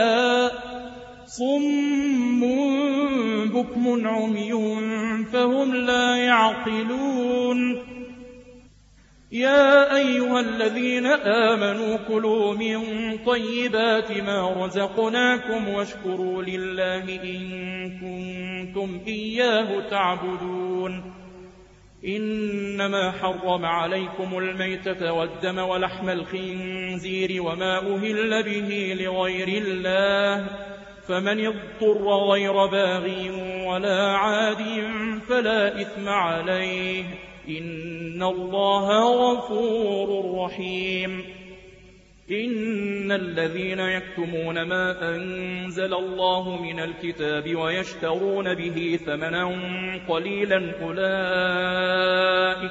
صم بكم عمي فهم لا يعقلون يا أيها الذين آمنوا كلوا من طيبات ما رزقناكم واشكروا لله إن كنتم إياه تعبدون إنما حرم عليكم الميتة والدم ولحم الخنزير وما أهل به لغير الله، فمن اضطر غير باغ ولا عاد فلا إثم عليه، إن الله غفور رحيم. إن الذين يكتمون ما أنزل الله من الكتاب ويشترون به ثمنا قليلا أولئك,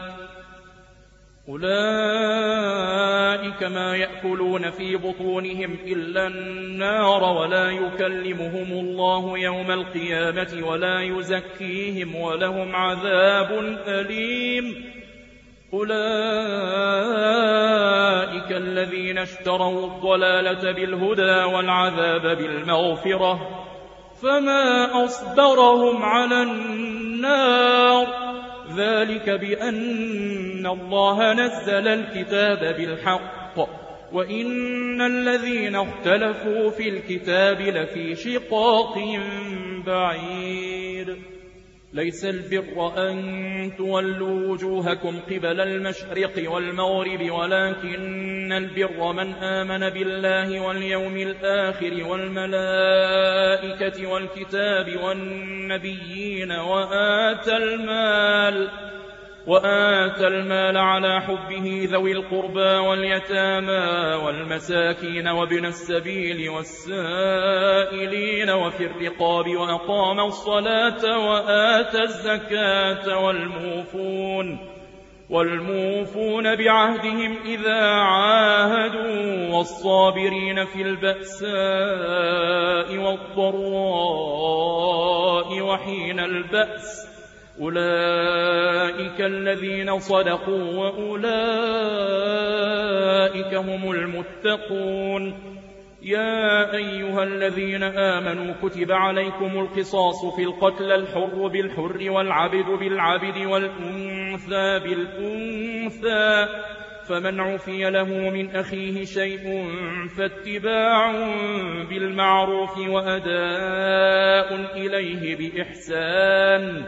أولئك ما يأكلون في بطونهم إلا النار ولا يكلمهم الله يوم القيامة ولا يزكيهم ولهم عذاب أليم. أولئك الذين اشتروا الضلالة بالهدى والعذاب بالمغفرة، فما أصبرهم على النار، ذلك بأن الله نزل الكتاب بالحق وإن الذين اختلفوا في الكتاب لفي شقاق بعيد. ليس البر أن تولوا وجوهكم قبل المشرق والمغرب، ولكن البر من آمن بالله واليوم الآخر والملائكة والكتاب والنبيين وآتى المال وآتى المال على حبه ذوي القربى واليتامى والمساكين وابن السبيل والسائلين وفي الرقاب وأقام الصلاة وآتى الزكاة والموفون والموفون بعهدهم إذا عاهدوا والصابرين في البأساء والضراء وحين البأس، أولئك الذين صدقوا وأولئك هم المتقون. يا أيها الذين آمنوا كتب عليكم القصاص في القتل، الحر بالحر والعبد بالعبد والأنثى بالأنثى، فمن عفي له من أخيه شيء فاتباع بالمعروف وأداء إليه بإحسان،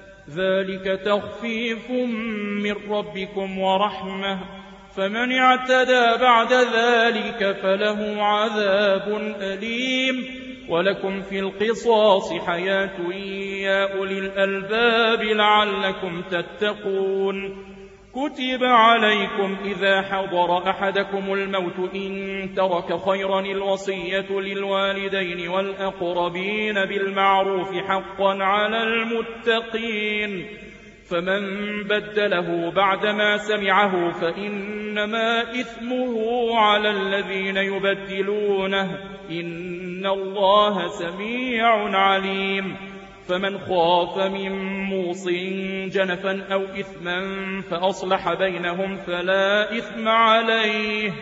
ذلك تخفيف من ربكم ورحمة، فمن اعتدى بعد ذلك فله عذاب أليم. ولكم في القصاص حياة يا أولي الألباب لعلكم تتقون. كتب عليكم إذا حضر أحدكم الموت إن ترك خيرا الوصية للوالدين والأقربين بالمعروف حقا على المتقين، فمن بدله بعدما سمعه فإنما إثمه على الذين يبدلونه، إن الله سميع عليم. فمن خاف من موص جنفا أو إثما فأصلح بينهم فلا إثم عليه،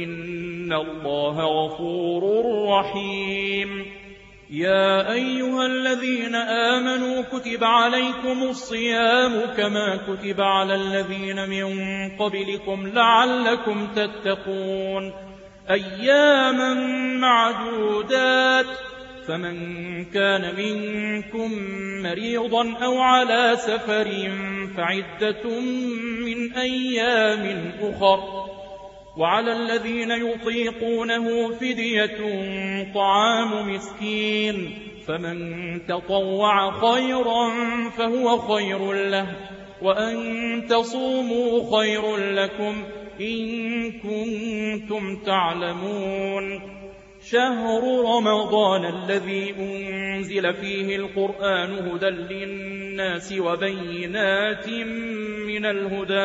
إن الله غفور رحيم. يا أيها الذين آمنوا كتب عليكم الصيام كما كتب على الذين من قبلكم لعلكم تتقون، أياما معدودات، فمن كان منكم مريضا أو على سفر فعدة من أيام أخر، وعلى الذين يطيقونه فدية طعام مسكين، فمن تطوع خيرا فهو خير له، وأن تصوموا خير لكم إن كنتم تعلمون. شهر رمضان الذي أنزل فيه القرآن هدى للناس وبينات من الهدى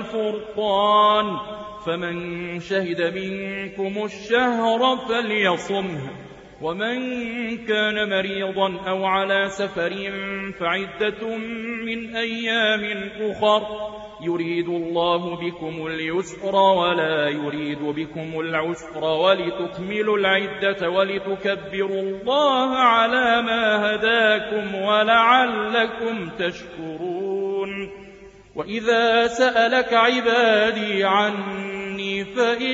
والفرقان، فمن شهد منكم الشهر فليصمه، ومن كان مريضا أو على سفر فعدة من أيام أخر، يريد الله بكم اليسر ولا يريد بكم العسر ولتكملوا العدة ولتكبروا الله على ما هداكم ولعلكم تشكرون. وإذا سألك عبادي عني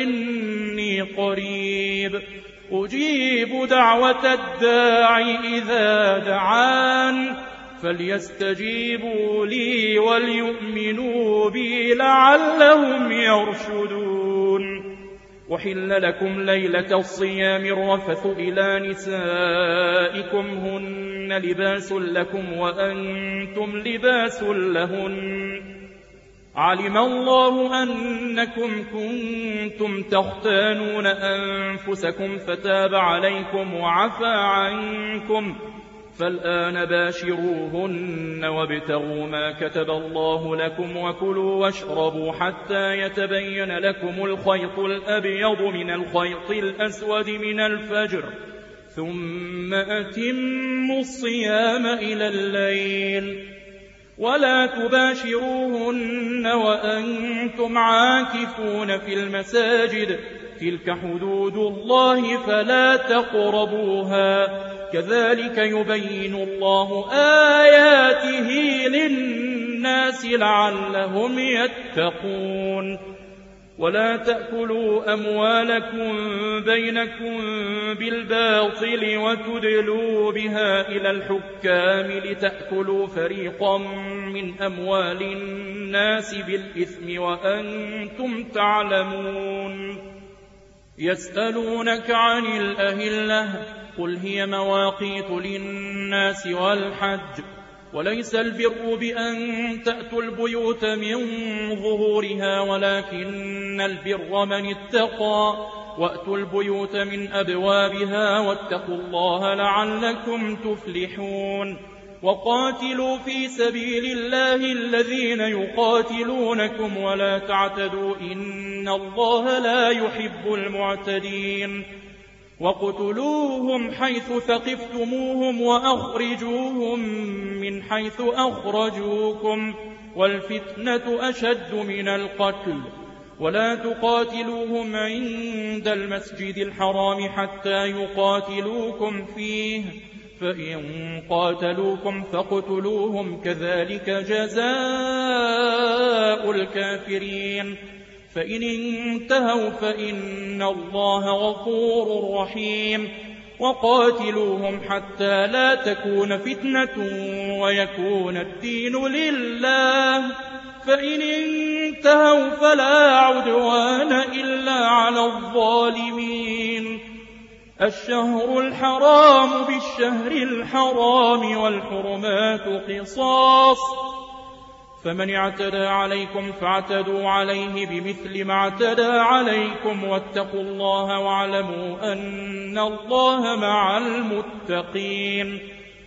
فإني قريب أجيب دعوة الداع إذا دعان فليستجيبوا لي وليؤمنوا بي لعلهم يرشدون. وحل لكم ليلة الصيام الرفث إلى نسائكم هن لباس لكم وأنتم لباس لهن علم الله أنكم كنتم تختانون أنفسكم فتاب عليكم وعفى عنكم فالآن باشروهن وابتغوا ما كتب الله لكم وكلوا واشربوا حتى يتبين لكم الخيط الأبيض من الخيط الأسود من الفجر ثم أتموا الصيام إلى الليل ولا تباشروهن وأنتم عاكفون في المساجد تلك حدود الله فلا تقربوها كذلك يبين الله آياته للناس لعلهم يتقون. ولا تأكلوا أموالكم بينكم بالباطل وتدلوا بها إلى الحكام لتأكلوا فريقا من أموال الناس بالإثم وأنتم تعلمون. يسألونك عن الأهلة قل هي مواقيت للناس والحج وليس البر بأن تأتوا البيوت من ظهورها ولكن البر من اتقى وأتوا البيوت من أبوابها واتقوا الله لعلكم تفلحون. وقاتلوا في سبيل الله الذين يقاتلونكم ولا تعتدوا إن الله لا يحب المعتدين. وقتلوهم حيث ثقفتموهم وأخرجوهم من حيث أخرجوكم والفتنة أشد من القتل ولا تقاتلوهم عند المسجد الحرام حتى يقاتلوكم فيه فإن قاتلوكم فاقتلوهم كذلك جزاء الكافرين. فإن انتهوا فإن الله غفور رحيم. وقاتلوهم حتى لا تكون فتنة ويكون الدين لله فإن انتهوا فلا عدوان إلا على الظالمين. الشهر الحرام بالشهر الحرام والحرمات قصاص فمن اعتدى عليكم فاعتدوا عليه بمثل ما اعتدى عليكم واتقوا الله واعلموا أن الله مع المتقين.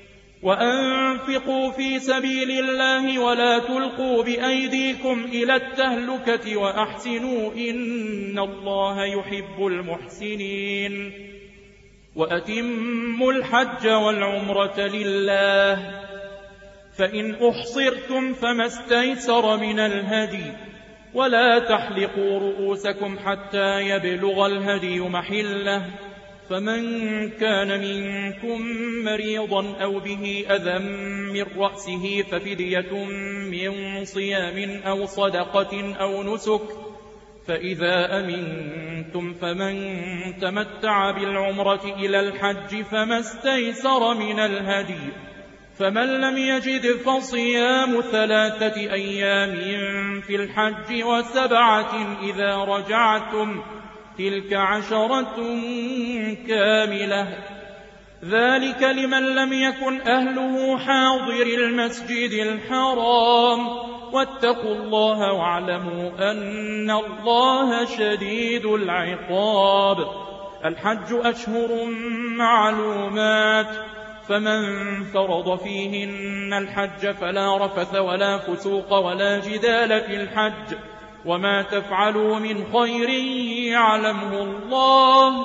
وأنفقوا في سبيل الله ولا تلقوا بأيديكم إلى التهلكة وأحسنوا إن الله يحب المحسنين. وأتموا الحج والعمرة لله فإن أحصرتم فما استيسر من الهدي ولا تحلقوا رؤوسكم حتى يبلغ الهدي محله فمن كان منكم مريضا أو به أذى من رأسه ففدية من صيام أو صدقة أو نسك فإذا أمنتم فمن تمتع بالعمرة إلى الحج فما استيسر من الهدي فمن لم يجد فصيام ثلاثة أيام في الحج وسبعة إذا رجعتم تلك عشرة كاملة ذلك لمن لم يكن أهله حاضر المسجد الحرام واتقوا الله واعلموا أن الله شديد العقاب. الحج أشهر معلومات فمن فرض فيهن الحج فلا رفث ولا فسوق ولا جدال في الحج وما تفعلوا من خير يعلمه الله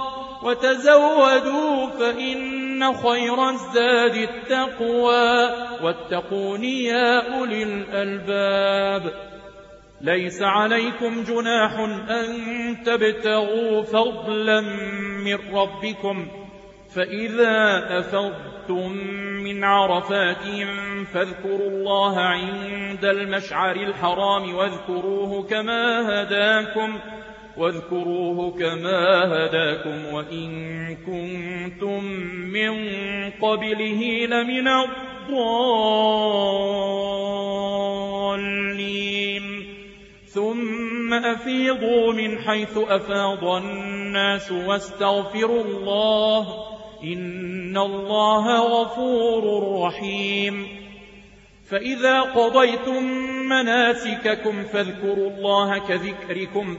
وتزودوا فإن خير الزاد التقوى واتقون يا أولي الألباب. ليس عليكم جناح أن تبتغوا فضلا من ربكم فإذا أفضتم من عرفات فاذكروا الله عند المشعر الحرام واذكروه كما هداكم واذكروه كما هداكم وإن كنتم من قبله لمن الضالين ثم أفيضوا من حيث أفاض الناس واستغفروا الله إن الله غفور رحيم فإذا قضيتم مناسككم فاذكروا الله كذكركم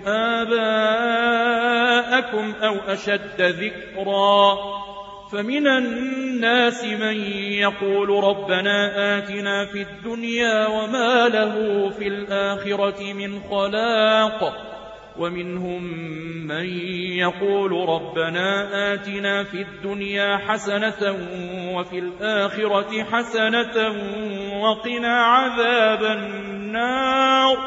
آباءكم أو أشد ذكرا فمن الناس من يقول ربنا آتنا في الدنيا وما له في الآخرة من خلاق ومنهم من يقول ربنا آتنا في الدنيا حسنة وفي الآخرة حسنة وقنا عذاب النار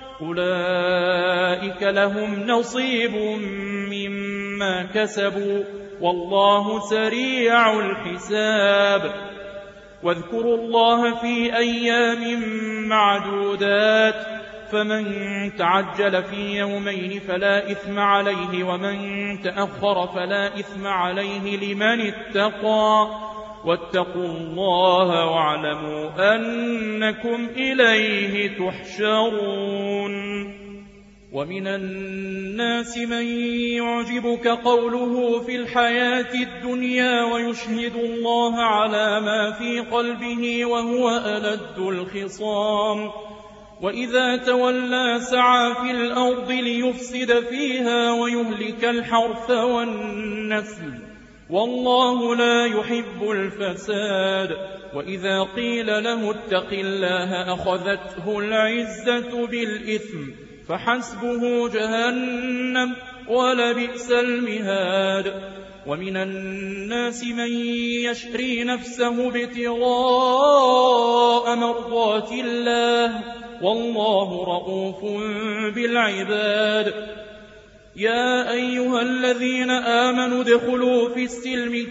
أولئك لهم نصيب مما كسبوا والله سريع الحساب واذكروا الله في أيام معدودات فمن تعجل في يومين فلا إثم عليه ومن تأخر فلا إثم عليه لمن اتقى واتقوا الله واعلموا أنكم إليه تحشرون ومن الناس من يعجبك قوله في الحياة الدنيا ويشهد الله على ما في قلبه وهو ألد الخصام وإذا تولى سعى في الأرض ليفسد فيها ويهلك الحرث والنسل والله لا يحب الفساد وإذا قيل له اتق الله أخذته العزة بالإثم فحسبه جهنم ولبئس المهاد ومن الناس من يشري نفسه ابتغاء مرضات الله والله رؤوف بالعباد يا أيها الذين آمنوا ادخلوا في السلم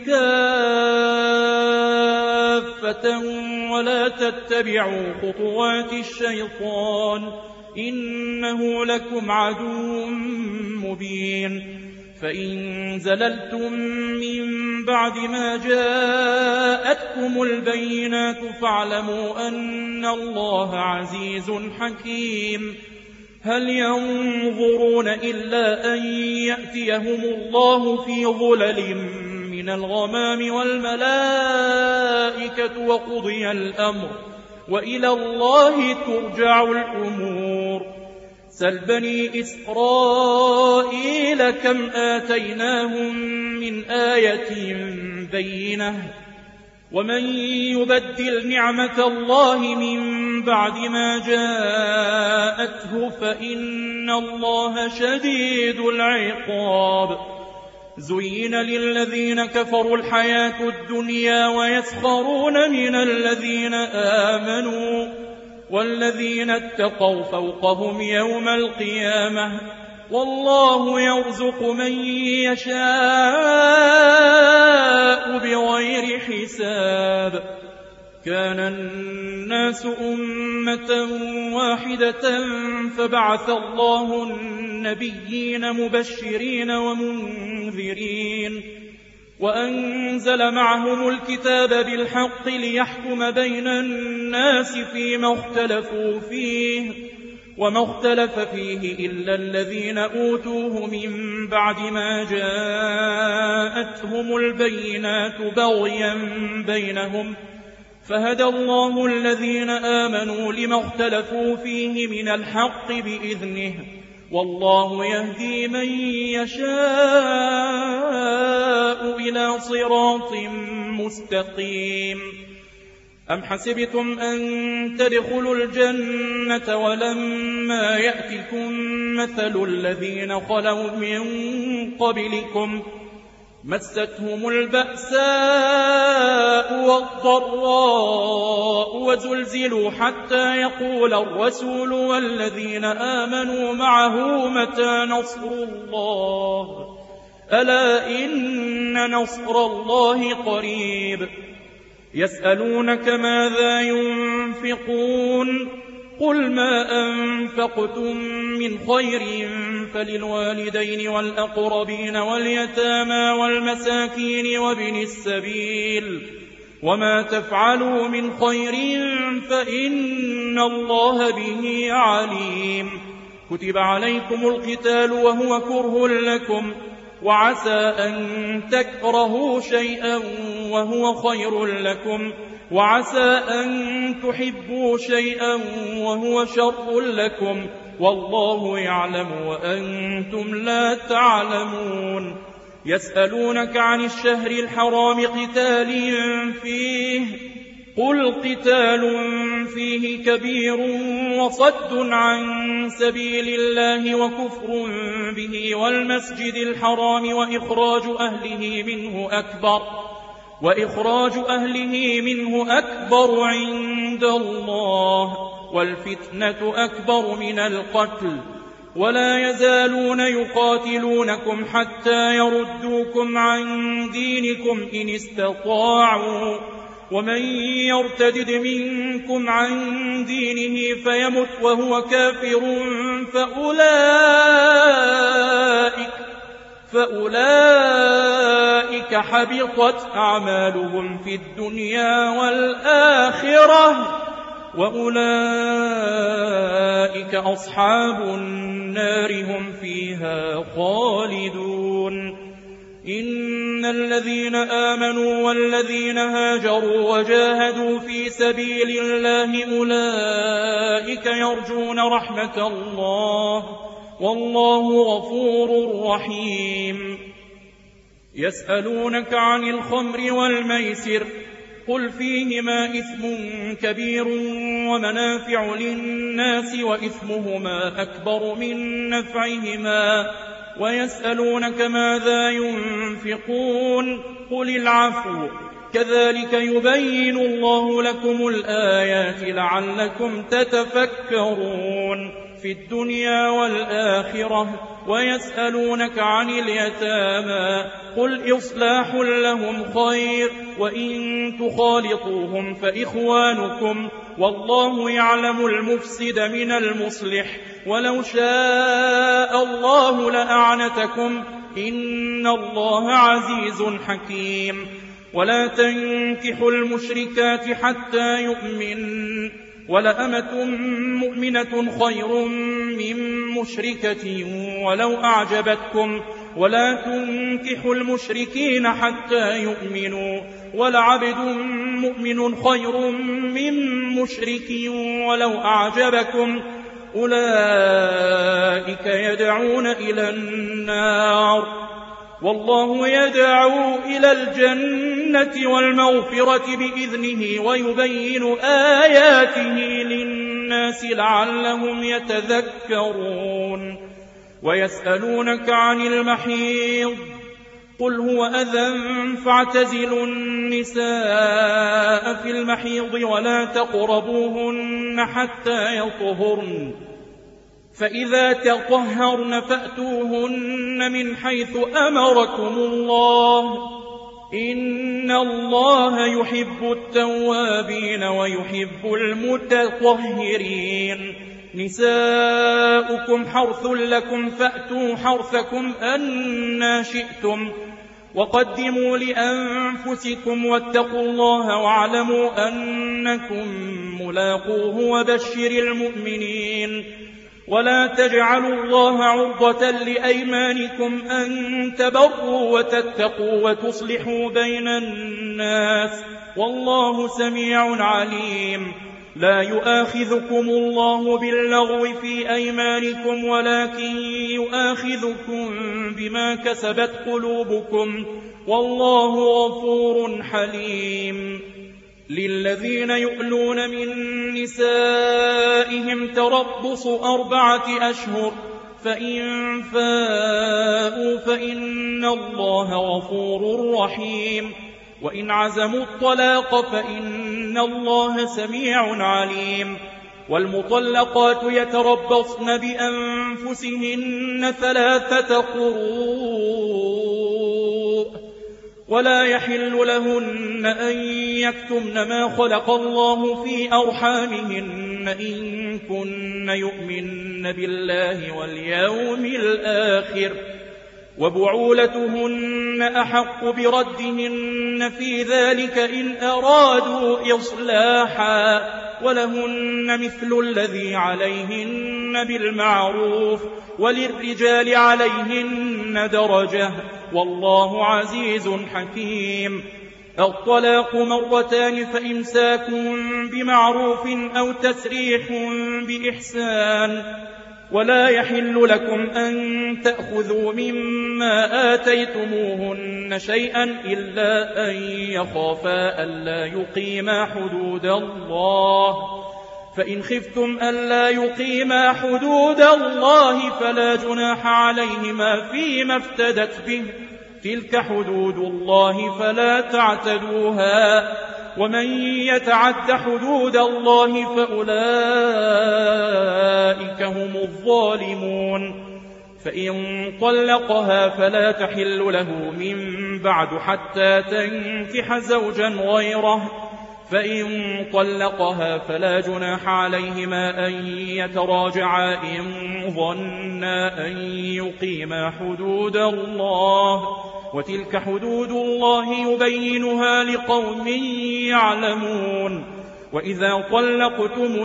كافة ولا تتبعوا خطوات الشيطان إنه لكم عدو مبين فإن زللتم من بعد ما جاءتكم البينات فاعلموا أن الله عزيز حكيم هل ينظرون إلا أن يأتيهم الله في ظلل من الغمام والملائكة وقضي الأمر وإلى الله ترجع الأمور سل بني إسرائيل كم آتيناهم من آية بينة ومن يبدل نعمة الله من بعد ما جاءته فإن الله شديد العقاب زين للذين كفروا الحياة الدنيا ويسخرون من الذين آمنوا والذين اتقوا فوقهم يوم القيامة والله يرزق من يشاء بغير حساب كان الناس أمة واحدة فبعث الله النبيين مبشرين ومنذرين وأنزل معهم الكتاب بالحق ليحكم بين الناس فيما اختلفوا فيه وما اختلف فيه إلا الذين أوتوه من بعد ما جاءتهم البينات بغيا بينهم فهدى الله الذين آمنوا لما اختلفوا فيه من الحق بإذنه والله يهدي من يشاء إلى صراط مستقيم أم حسبتم أن تدخلوا الجنة ولما يأتكم مثل الذين خلوا من قبلكم مستهم البأساء والضراء وزلزلوا حتى يقول الرسول والذين آمنوا معه متى نصر الله ألا إن نصر الله قريب يسألونك ماذا ينفقون قل ما أنفقتم من خير فللوالدين والأقربين واليتامى والمساكين وابن السبيل وما تفعلوا من خير فإن الله به عليم. كتب عليكم القتال وهو كره لكم، وعسى أن تكرهوا شيئا وهو خير لكم، وعسى أن تحبوا شيئا وهو شر لكم، والله يعلم وأنتم لا تعلمون. يسألونك عن الشهر الحرام قتال فيه، قل قتال فيه كبير وصد عن سبيل الله وكفر به والمسجد الحرام وإخراج أهله منه أكبر وإخراج أهله منه أكبر عند الله، والفتنة أكبر من القتل، ولا يزالون يقاتلونكم حتى يردوكم عن دينكم إن استطاعوا، ومن يرتدد منكم عن دينه فيمت وهو كافر فأولئك, فأولئك حبطت أعمالهم في الدنيا والآخرة، وأولئك أصحاب النار هم فيها خالدون. إن الذين آمنوا والذين هاجروا وجاهدوا في سبيل الله أولئك يرجون رحمة الله، والله غفور رحيم. يسألونك عن الخمر والميسر، قل فيهما إثم كبير ومنافع للناس وإثمهما أكبر من نفعهما، ويسألونك ماذا ينفقون، قل العفو، كذلك يبين الله لكم الآيات لعلكم تتفكرون في الدنيا والآخرة. ويسألونك عن اليتامى، قل إصلاح لهم خير، وإن تخالطوهم فإخوانكم، والله يعلم المفسد من المصلح، ولو شاء الله لأعنتكم، إن الله عزيز حكيم. ولا تنكحوا المشركات حتى يؤمن، ولأمة مؤمنة خير من مشركة ولو أعجبتكم، ولا تنكحوا المشركين حتى يؤمنوا، ولعبد مؤمن خير من مشرك ولو أعجبكم، أولئك يدعون إلى النار، والله يدعو إلى الجنة والمغفرة بإذنه، ويبين آياته للناس لعلهم يتذكرون. ويسألونك عن المحيض، قل هو أذى فاعتزلوا النساء في المحيض ولا تقربوهن حتى يطهرن، فإذا تطهرن فأتوهن من حيث أمركم الله، إن الله يحب التوابين ويحب المتطهرين. نساؤكم حرث لكم فأتوا حرثكم أنى شئتم، وقدموا لأنفسكم واتقوا الله واعلموا أنكم ملاقوه وبشر المؤمنين. ولا تجعلوا الله عرضة لأيمانكم أن تبروا وتتقوا وتصلحوا بين الناس، والله سميع عليم. لا يؤاخذكم الله باللغو في أيمانكم، ولكن يؤاخذكم بما كسبت قلوبكم، والله غفور حليم. للذين يؤلون من نسائهم تربص أربعة أشهر، فإن فاءوا فإن الله غفور رحيم، وإن عزموا الطلاق فإن الله سميع عليم. والمطلقات يتربصن بأنفسهن ثلاثة قروء، ولا يحل لهن أن يكتمن ما خلق الله في أرحامهن إن كن يؤمن بالله واليوم الآخر، وبعولتهن أحق بردهن في ذلك إن أرادوا إصلاحا ولهن مثل الذي عليهن بالمعروف وللرجال عليهن درجة والله عزيز حكيم. الطلاق مرتان فإمساك بمعروف أو تسريح بإحسان ولا يحل لكم أن تأخذوا مما آتيتموهن شيئا إلا أن يخافا ألا يقيما حدود الله فإن خفتم ألا يقيما حدود الله فلا جناح عليهما فيما افتدت به تلك حدود الله فلا تعتدوها ومن يتعد حدود الله فأولئك هم الظالمون. فإن طلقها فلا تحل له من بعد حتى تنكح زوجا غيره فإن طلقها فلا جناح عليهما أن يتراجعا إن ظنا أن يقيما حدود الله وتلك حدود الله يبينها لقوم يعلمون. وإذا طلقتم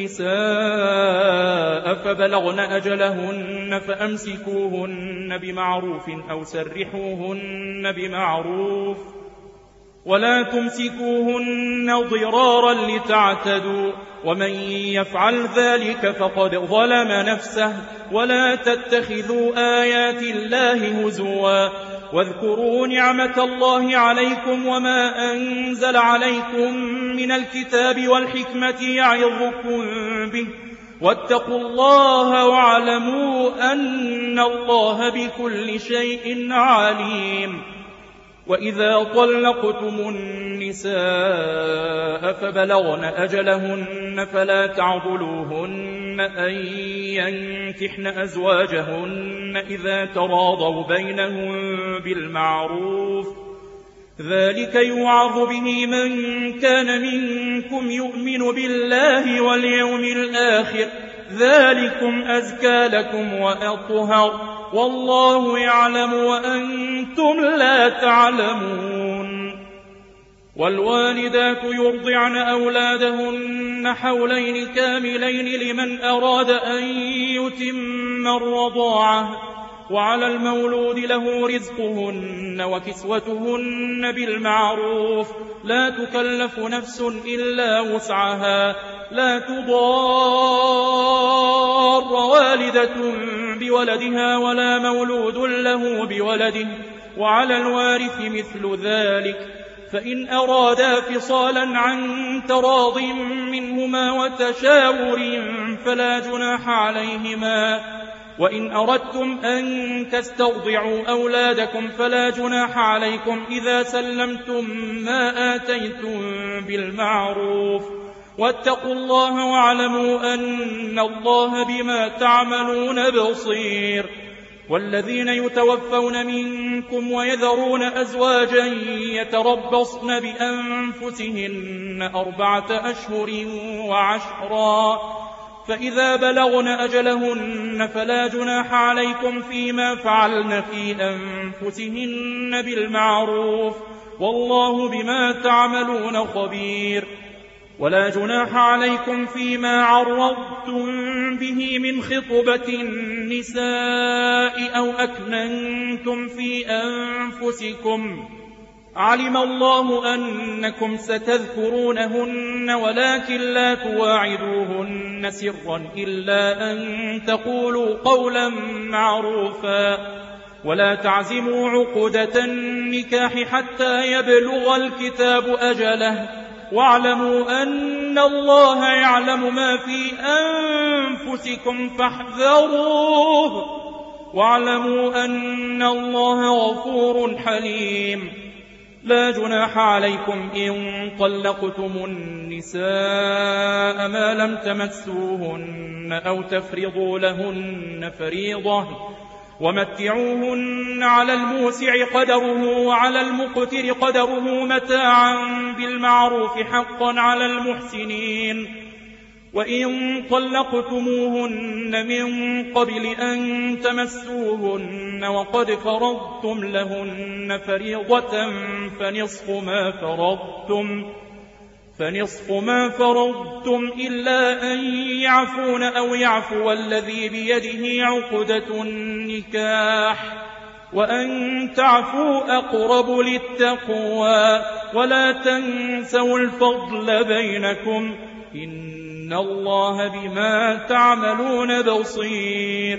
النساء فبلغن أجلهن فأمسكوهن بمعروف أو سرحوهن بمعروف ولا تمسكوهن ضرارا لتعتدوا ومن يفعل ذلك فقد ظلم نفسه ولا تتخذوا آيات الله هزوا واذكروا نعمة الله عليكم وما أنزل عليكم من الكتاب والحكمة يعظكم به واتقوا الله واعلموا أن الله بكل شيء عليم. وإذا طلقتم النساء فبلغن أجلهن فلا تعضلوهن أن ينكحن أزواجهن إذا تراضوا بينهم بالمعروف ذلك يوعظ به من كان منكم يؤمن بالله واليوم الآخر ذلكم أزكى لكم وأطهر والله يعلم وأنتم لا تعلمون. والوالدات يرضعن أولادهن حولين كاملين لمن أراد أن يتم الرضاعة وعلى المولود له رزقهن وكسوتهن بالمعروف لا تكلف نفس إلا وسعها لا تضار والدة بولدها ولا مولود له بولده وعلى الوارث مثل ذلك فإن أرادا فصالا عن تراض منهما وتشاور فلا جناح عليهما. وإن أردتم أن تسترضعوا أولادكم فلا جناح عليكم إذا سلمتم ما آتيتم بالمعروف واتقوا الله واعلموا أن الله بما تعملون بصير. والذين يتوفون منكم ويذرون أزواجا يتربصن بأنفسهن أربعة أشهر وعشرا فإذا بلغن أجلهن فلا جناح عليكم فيما فعلن في أنفسهن بالمعروف والله بما تعملون خبير. ولا جناح عليكم فيما عرضتم به من خطبة النساء أو أكننتم في أنفسكم علم الله أنكم ستذكرونهن ولكن لا تواعدوهن سرا إلا أن تقولوا قولا معروفا ولا تعزموا عقدة النكاح حتى يبلغ الكتاب أجله واعلموا أن الله يعلم ما في أنفسكم فاحذروه واعلموا أن الله غفور حليم. لا جناح عليكم إن طلقتم النساء ما لم تمسوهن أو تفرضوا لهن فريضة ومتعوهن على الموسع قدره وعلى المقتر قدره متاعا بالمعروف حقا على المحسنين وإن طلقتموهن من قبل أن تمسوهن وقد فرضتم لهن فريضة فنصف ما فرضتم فنصف ما فرضتم إلا أن يعفون أو يعفو الذي بيده عقدة النكاح وأن تعفوا أقرب للتقوى ولا تنسوا الفضل بينكم إن الله بما تعملون بصير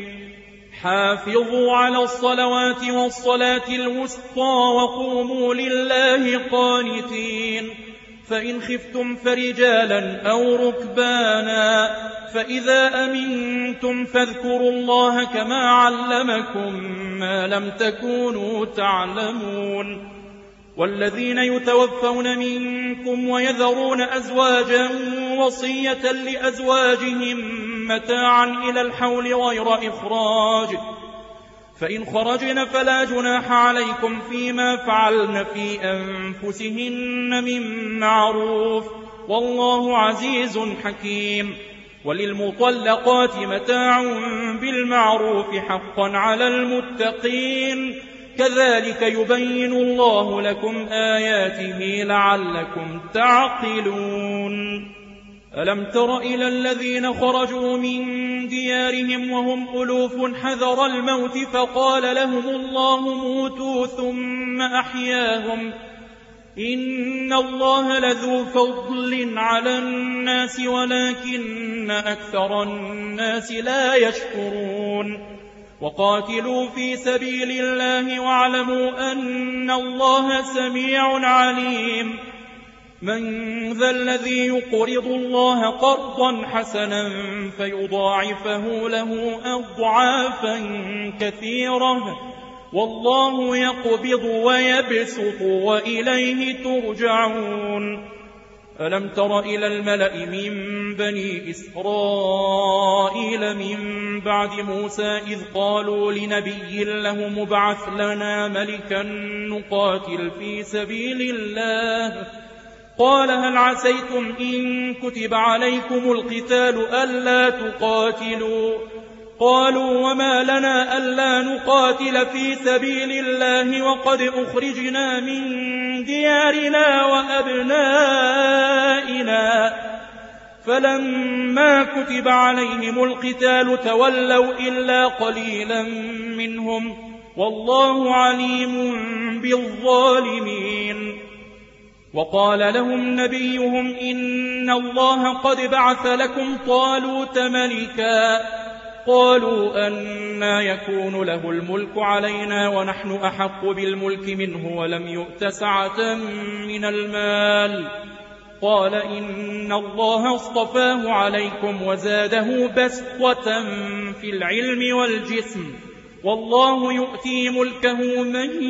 حافظوا على الصلوات والصلاة الوسطى وقوموا لله قانتين فإن خفتم فرجالا أو ركبانا فإذا أمنتم فاذكروا الله كما علمكم ما لم تكونوا تعلمون والذين يتوفون منكم ويذرون أزواجا وصية لأزواجهم متاعا إلى الحول غير إخراج فإن خرجن فلا جناح عليكم فيما فعلن في أنفسهن من معروف والله عزيز حكيم وللمطلقات متاع بالمعروف حقا على المتقين كذلك يبين الله لكم آياته لعلكم تعقلون ألم تر إلى الذين خرجوا من ديارهم وهم ألوف حذر الموت فقال لهم الله موتوا ثم أحياهم إن الله لذو فضل على الناس ولكن أكثر الناس لا يشكرون وقاتلوا في سبيل الله واعلموا أن الله سميع عليم من ذا الذي يقرض الله قرضا حسنا فيضاعفه له أضعافا كثيرة والله يقبض ويبسط وإليه ترجعون ألم تر إلى الملأ من بني إسرائيل من بعد موسى إذ قالوا لنبي له مبعث لنا ملكا نقاتل في سبيل الله قال هل عسيتم إن كتب عليكم القتال ألا تقاتلوا قالوا وما لنا ألا نقاتل في سبيل الله وقد أخرجنا من ديارنا وأبنائنا فلما كتب عليهم القتال تولوا إلا قليلا منهم والله عليم بالظالمين وقال لهم نبيهم إن الله قد بعث لكم طالوت ملكا قالوا أنى يكون له الملك علينا ونحن أحق بالملك منه ولم يؤت سعة من المال قال إن الله اصطفاه عليكم وزاده بسطة في العلم والجسم والله يؤتي ملكه من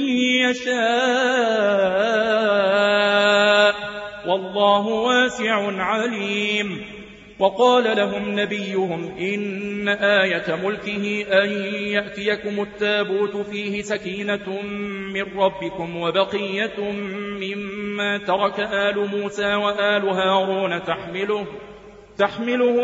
يشاء والله واسع عليم وقال لهم نبيهم إن آية ملكه أن يأتيكم التابوت فيه سكينة من ربكم وبقية مما ترك آل موسى وآل هارون تحمله تحمله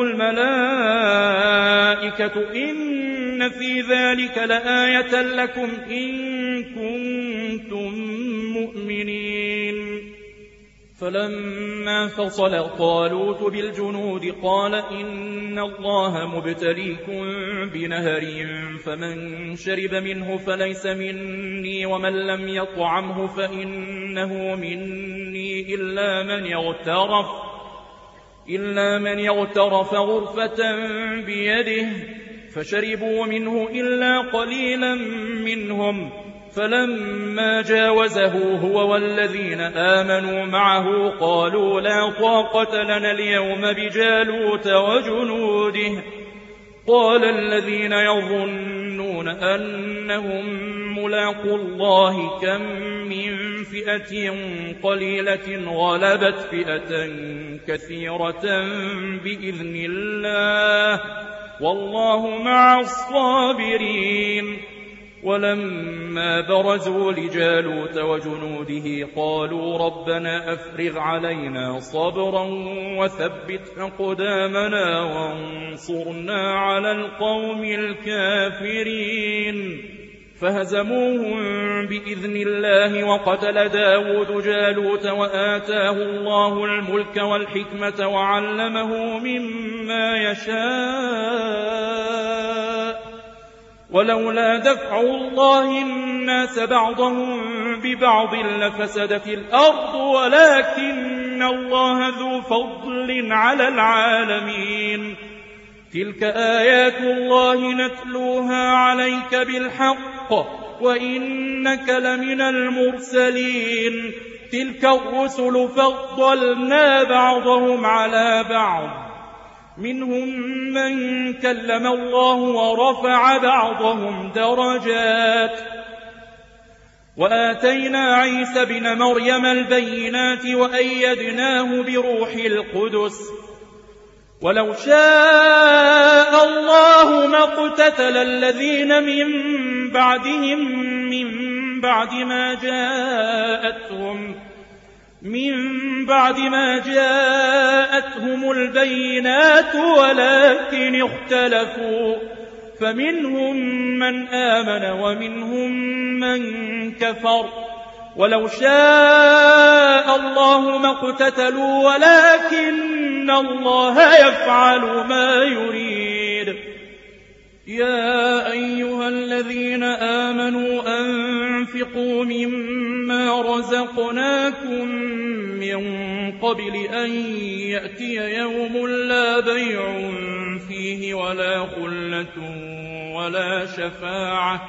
الملائكة إن في ذلك لآية لكم إن كنتم مؤمنين فلما فصل طالوت بالجنود قال إن الله مبتليكم بنهر فمن شرب منه فليس مني ومن لم يطعمه فإنه مني إلا من يغترف إلا من يغترف غرفة بيده فشربوا منه إلا قليلا منهم فلما جاوزه هو والذين آمنوا معه قالوا لا طاقة لنا اليوم بجالوت وجنوده قال الذين يظنون أنهم ملاقوا الله كم من فئة قليلة غلبت فئة كثيرة بإذن الله والله مع الصابرين ولما برزوا لجالوت وجنوده قالوا ربنا أفرغ علينا صبرا وثبت أقدامنا وانصرنا على القوم الكافرين فهزموهم بإذن الله وقتل داود جالوت وآتاه الله الملك والحكمة وعلمه مما يشاء ولولا دفع الله الناس بعضهم ببعض لفسدت الأرض ولكن الله ذو فضل على العالمين تلك آيات الله نتلوها عليك بالحق وإنك لمن المرسلين تلك الرسل فضلنا بعضهم على بعض منهم من كلم الله ورفع بعضهم درجات وآتينا عيسى بن مريم البينات وأيدناه بروح القدس ولو شاء الله ما اقتتل الذين من بعدهم من بعد ما جاءتهم من بعد ما جاءتهم البينات ولكن اختلفوا فمنهم من آمن ومنهم من كفر ولو شاء الله ما اقتتلوا ولكن الله يفعل ما يريد يا أيها الذين آمنوا أنفقوا مما رزقناكم من قبل أن يأتي يوم لا بيع فيه ولا خلة ولا شفاعة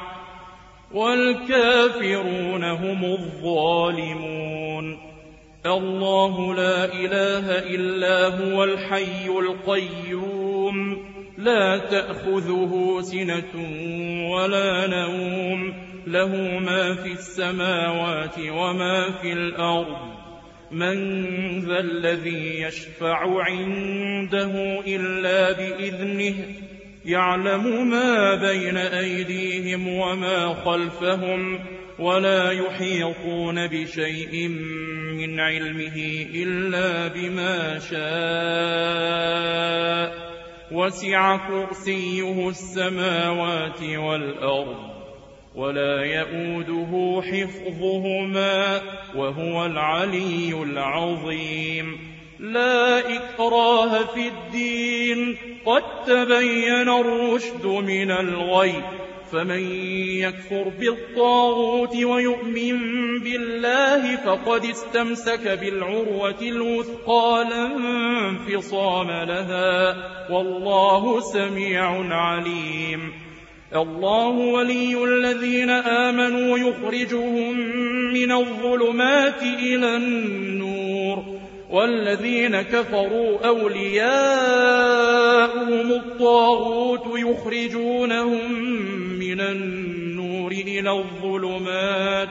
والكافرون هم الظالمون الله لا إله إلا هو الحي القيوم لا تأخذه سنة ولا نوم له ما في السماوات وما في الأرض من ذا الذي يشفع عنده إلا بإذنه يعلم ما بين أيديهم وما خلفهم ولا يحيطون بشيء من علمه إلا بما شاء وسع كرسيه السماوات والأرض ولا يؤوده حفظهما وهو العلي العظيم لا إكراه في الدين قد تبين الرشد من الغي فمن يكفر بالطاغوت ويؤمن بالله فقد استمسك بالعروة الوثقى لا انفصام لها والله سميع عليم الله ولي الذين آمنوا يخرجهم من الظلمات إلى النور والذين كفروا أولياؤهم الطاغوت يخرجونهم من النور إلى الظلمات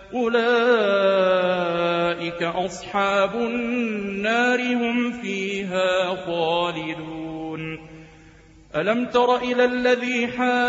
أولئك أصحاب النار هم فيها خالدون ألم تر إلى الذي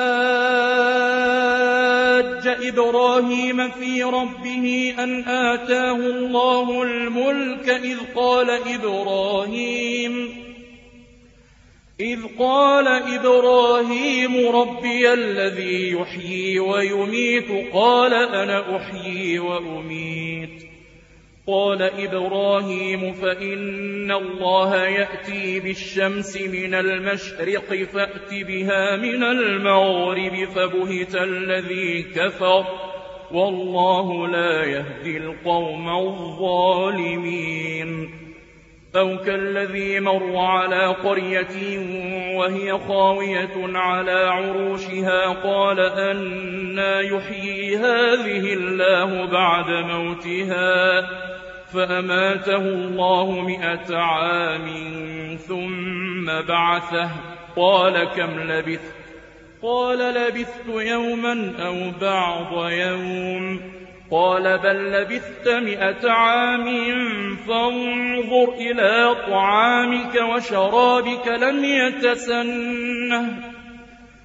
حاج إبراهيم في ربه أن آتاه الله الملك إذ قال إبراهيم إذ قال إبراهيم ربي الذي يحيي ويميت قال أنا أحيي وأميت قال إبراهيم فإن الله يأتي بالشمس من المشرق فأت بها من المغرب فبهت الذي كفر والله لا يهدي القوم الظالمين أو كالذي مر على قرية وهي خاوية على عروشها قال أنى يحيي هذه الله بعد موتها فأماته الله مئة عام ثم بعثه قال كم لبثت قال لبثت يوما أو بعض يوم قال بل لبثت مئة عام فانظر إلى طعامك وشرابك لم يتسنه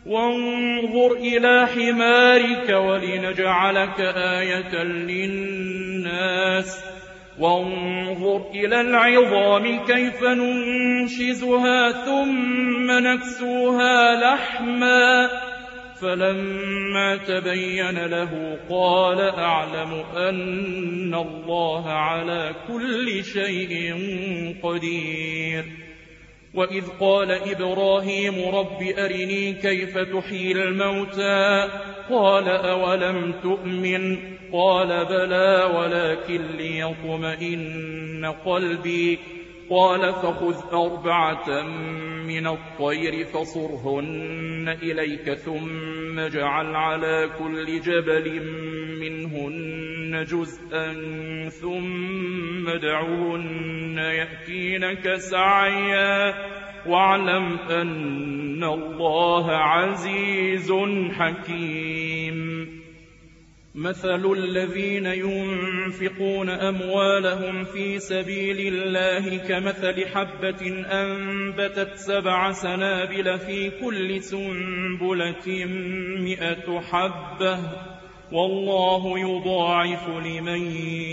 وانظر إلى حمارك ولنجعلك آية للناس وانظر إلى العظام كيف ننشزها ثم نكسوها لحما فلما تبين له قال أعلم أن الله على كل شيء قدير. وإذ قال إبراهيم رب أرني كيف تحيي الموتى قال أولم تؤمن قال بلى ولكن ليطمئن قلبي قال فخذ أربعة من الطير فصرهن إليك ثم اجعل على كل جبل منهن جزءا ثم ادعهن يأتينك سعيا واعلم أن الله عزيز حكيم. مثل الذين ينفقون أموالهم في سبيل الله كمثل حبة أنبتت سبع سنابل في كل سنبلة مئة حبة والله يضاعف لمن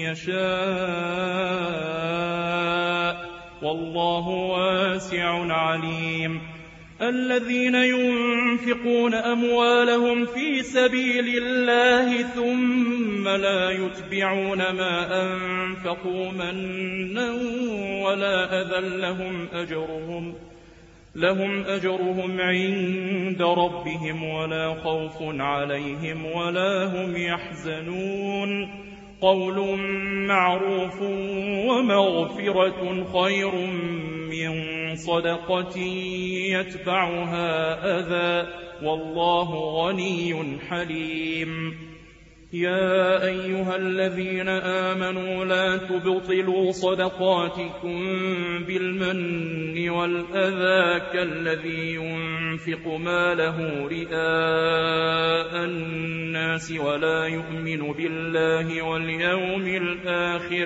يشاء والله واسع عليم. الذين ينفقون أموالهم في سبيل الله ثم لا يتبعون ما أنفقوا منا ولا أذى لهم أجرهم لهم أجرهم عند ربهم ولا خوف عليهم ولا هم يحزنون. قول معروف ومغفرة خير من صدقة يتبعها أذى والله غني حليم. يا أيها الذين آمنوا لا تبطلوا صدقاتكم بالمن والأذى كالذي ينفق ماله رئاء الناس ولا يؤمن بالله واليوم الآخر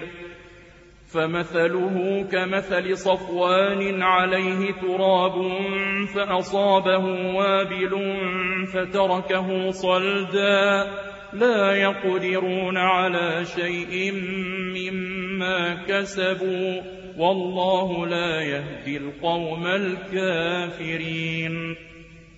فمثله كمثل صفوان عليه تراب فأصابه وابل فتركه صلدا لا يقدرون على شيء مما كسبوا والله لا يهدي القوم الكافرين.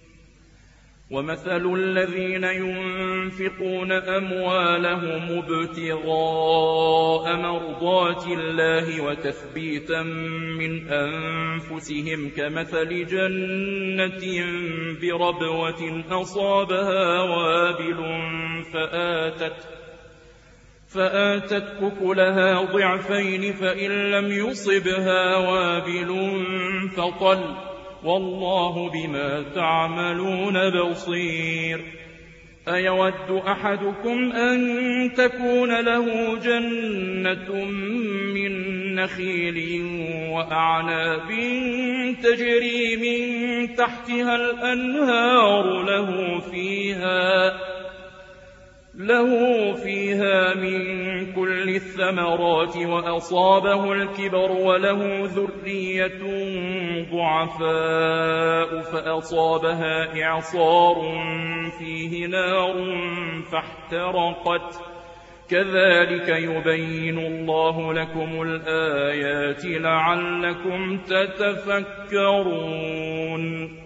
ومثل الذين ينفقون أموالهم ابتغاء مرضات الله وتثبيتا من أنفسهم كمثل جنة بربوة أصابها وابل فآتت فآتت أكلها ضعفين فإن لم يصبها وابل فطل والله بما تعملون بصير. أيود أحدكم أن تكون له جنة من نخيل وأعناب تجري من تحتها الأنهار له فيها له فيها من كل الثمرات وأصابه الكبر وله ذرية ضعفاء فأصابها إعصار فيه نار فاحترقت كذلك يبين الله لكم الآيات لعلكم تتفكرون.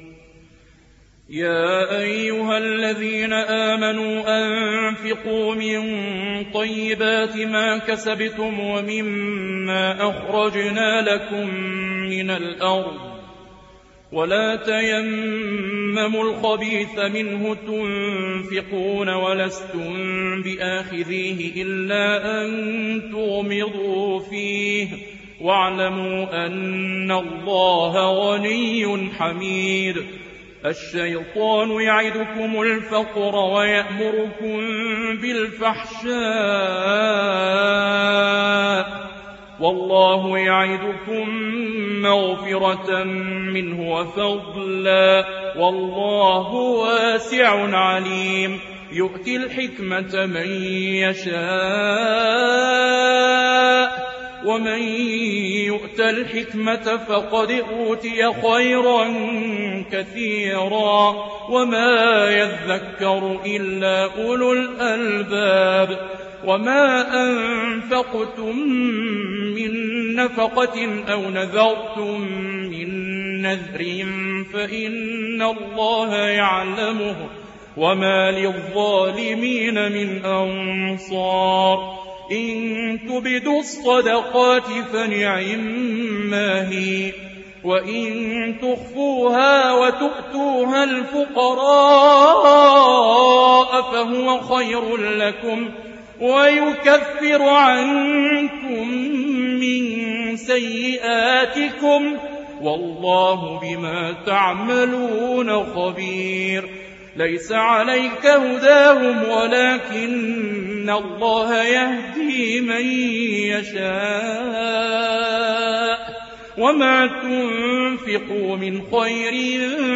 يا أيها الذين آمنوا أنفقوا من طيبات ما كسبتم ومما أخرجنا لكم من الأرض ولا تيمموا الخبيث منه تنفقون ولستم بآخذيه إلا أن تغمضوا فيه واعلموا أن الله غني حميد. الشيطان يعدكم الفقر ويأمركم بالفحشاء والله يعدكم مغفرة منه وفضلا والله واسع عليم. يؤتي الحكمة من يشاء ومن يؤت الحكمة فقد أوتي خيرا كثيرا وما يذكر إلا أولو الألباب وما أنفقتم من نفقة أو نذرتم من نذر فإن الله يعلمه وما للظالمين من أنصار إن تبدوا الصدقات فنعما هي وإن تخفوها وتؤتوها الفقراء فهو خير لكم ويكفر عنكم من سيئاتكم والله بما تعملون خبير ليس عليك هداهم ولكن الله يهدي من يشاء وما تنفقوا من خير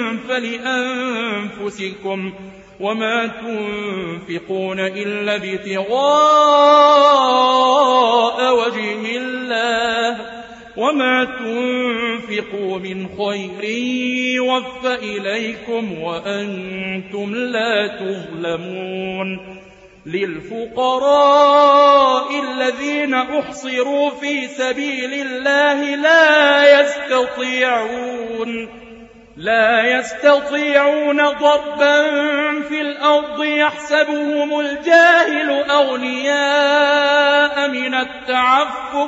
فلأنفسكم وما تنفقون إلا ابتغاء وجه الله وما تنفقوا من خير يوفى إليكم وأنتم لا تظلمون للفقراء الذين أحصروا في سبيل الله لا يستطيعون لا يستطيعون ضربا في الأرض يحسبهم الجاهل أغنياء من التعفف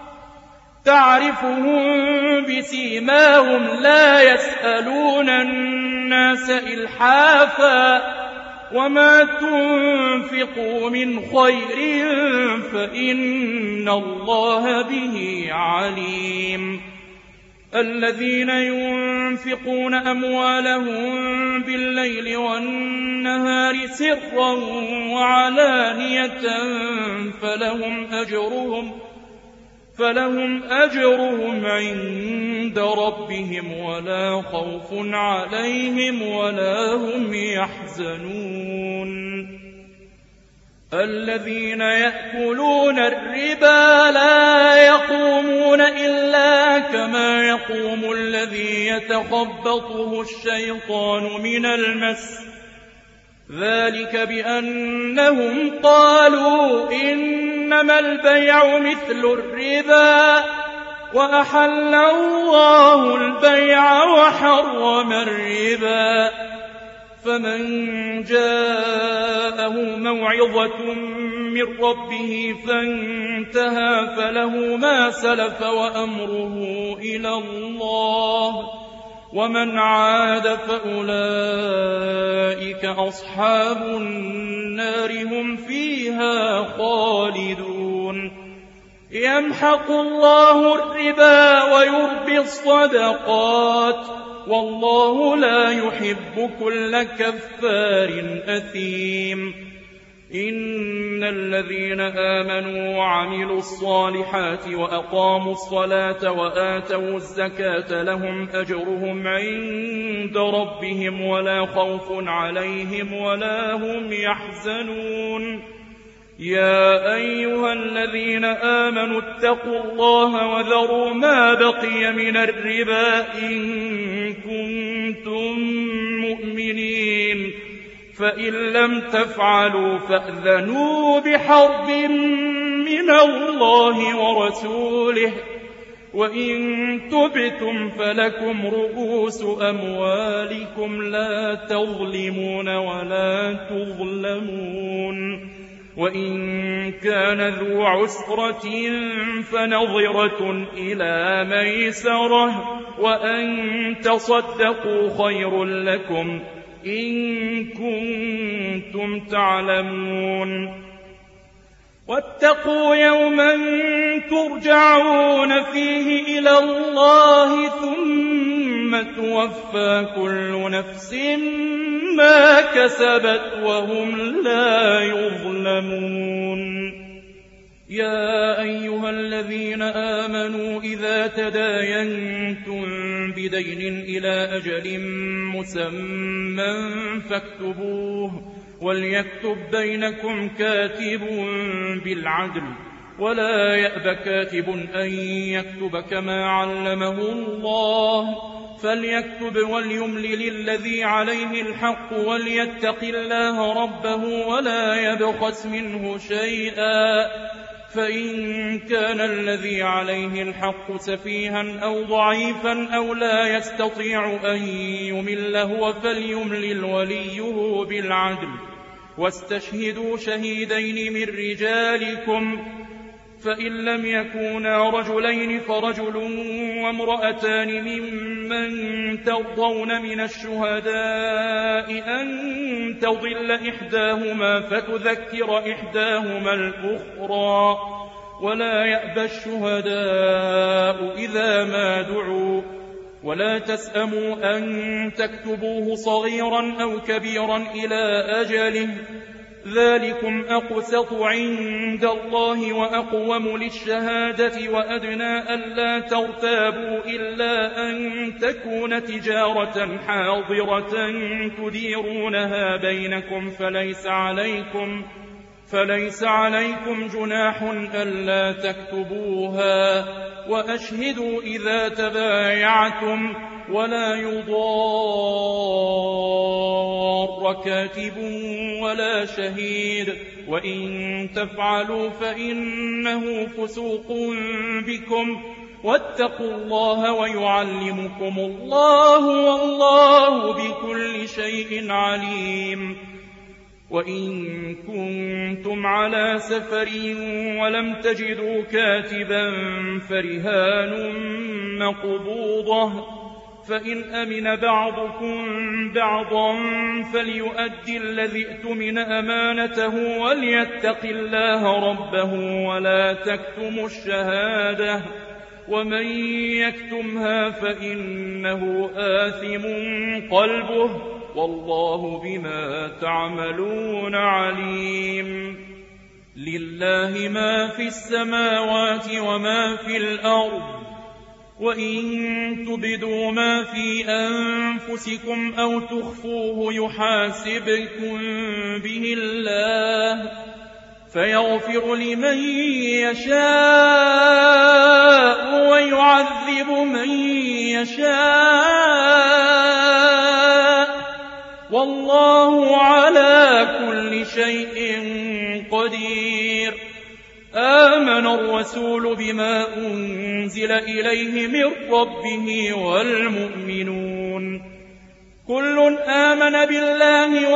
تعرفهم بسيماهم لا يسألون الناس إلحافا وما تنفقوا من خير فإن الله به عليم الذين ينفقون أموالهم بالليل والنهار سرا وعلانية فلهم أجرهم فلهم أجرهم عند ربهم ولا خوف عليهم ولا هم يحزنون الذين يأكلون الربا لا يقومون إلا كما يقوم الذي يتخبطه الشيطان من المس ذلك بأنهم قالوا إنما البيع مثل الربا وأحل الله البيع وحرم الربا فمن جاءه موعظة من ربه فانتهى فله ما سلف وأمره إلى الله ومن عاد فأولئك أصحاب النار هم فيها خالدون يمحق الله الربا ويربي الصدقات والله لا يحب كل كفار أثيم إن الذين آمنوا وعملوا الصالحات وأقاموا الصلاة وآتوا الزكاة لهم أجرهم عند ربهم ولا خوف عليهم ولا هم يحزنون يا أيها الذين آمنوا اتقوا الله وذروا ما بقي من الربا إن كنتم مؤمنين فإن لم تفعلوا فأذنوا بحرب من الله ورسوله وإن تبتم فلكم رؤوس أموالكم لا تظلمون ولا تظلمون وإن كان ذو عسرة فنظرة إلى ميسرة وأن تصدقوا خير لكم إن كنتم تعلمون واتقوا يوما ترجعون فيه إلى الله ثم توفى كل نفس ما كسبت وهم لا يظلمون يا أيها الذين آمنوا إذا تداينتم بدين إلى أجل مسمى فاكتبوه وليكتب بينكم كاتب بالعدل ولا يأب كاتب أن يكتب كما علمه الله فليكتب وليملل الذي عليه الحق وليتق الله ربه ولا يبخس منه شيئا فإن كان الذي عليه الحق سفيها أو ضعيفا أو لا يستطيع أن يمل هو فليملل وليه بالعدل واستشهدوا شهيدين من رجالكم فإن لم يكونا رجلين فرجل وامرأتان ممن ترضون من الشهداء أن تضل إحداهما فتذكر إحداهما الأخرى ولا يأبى الشهداء إذا ما دعوا ولا تسأموا أن تكتبوه صغيرا أو كبيرا إلى أجله ذلكم أقسط عند الله وأقوم للشهادة وأدنى ألا ترتابوا إلا أن تكون تجارة حاضرة تديرونها بينكم فليس عليكم فليس عليكم جناح ألا تكتبوها وأشهدوا إذا تبايعتم ولا يضار كاتب ولا شهيد وإن تفعلوا فإنه فسوق بكم واتقوا الله ويعلمكم الله والله بكل شيء عليم وإن كنتم على سفر ولم تجدوا كاتبا فرهان مقبوضة فإن أمن بعضكم بعضا فليؤدي الذي ائتمن أمانته وليتق الله ربه ولا تكتموا الشهادة ومن يكتمها فإنه آثم قلبه والله بما تعملون عليم لله ما في السماوات وما في الأرض وإن تبدوا ما في أنفسكم أو تخفوه يحاسبكم به الله فيغفر لمن يشاء ويعذب من يشاء والله على كل شيء قدير آمن الرسول بما أنزل إليه من ربه والمؤمنون كل آمن بالله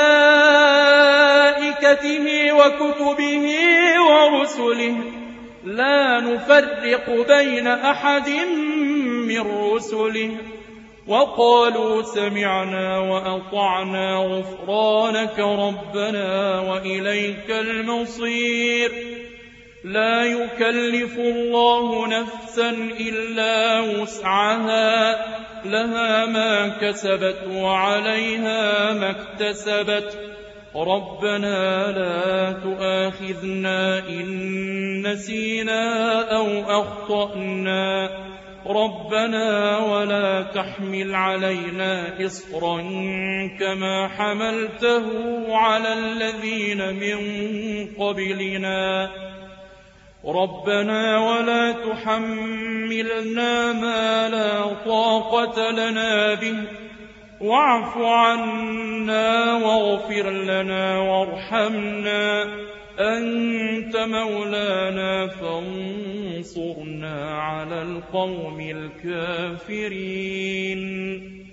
وملائكته وكتبه ورسله لا نفرق بين أحد من رسله وقالوا سمعنا وأطعنا غفرانك ربنا وإليك المصير لا يكلف الله نفسا إلا وسعها لها ما كسبت وعليها ما اكتسبت ربنا لا تؤاخذنا إن نسينا أو أخطأنا ربنا ولا تحمل علينا إصرا كما حملته على الذين من قبلنا ربنا ولا تحملنا ما لا طاقة لنا به واعف عنا واغفر لنا وارحمنا أنت مولانا فانصرنا على القوم الكافرين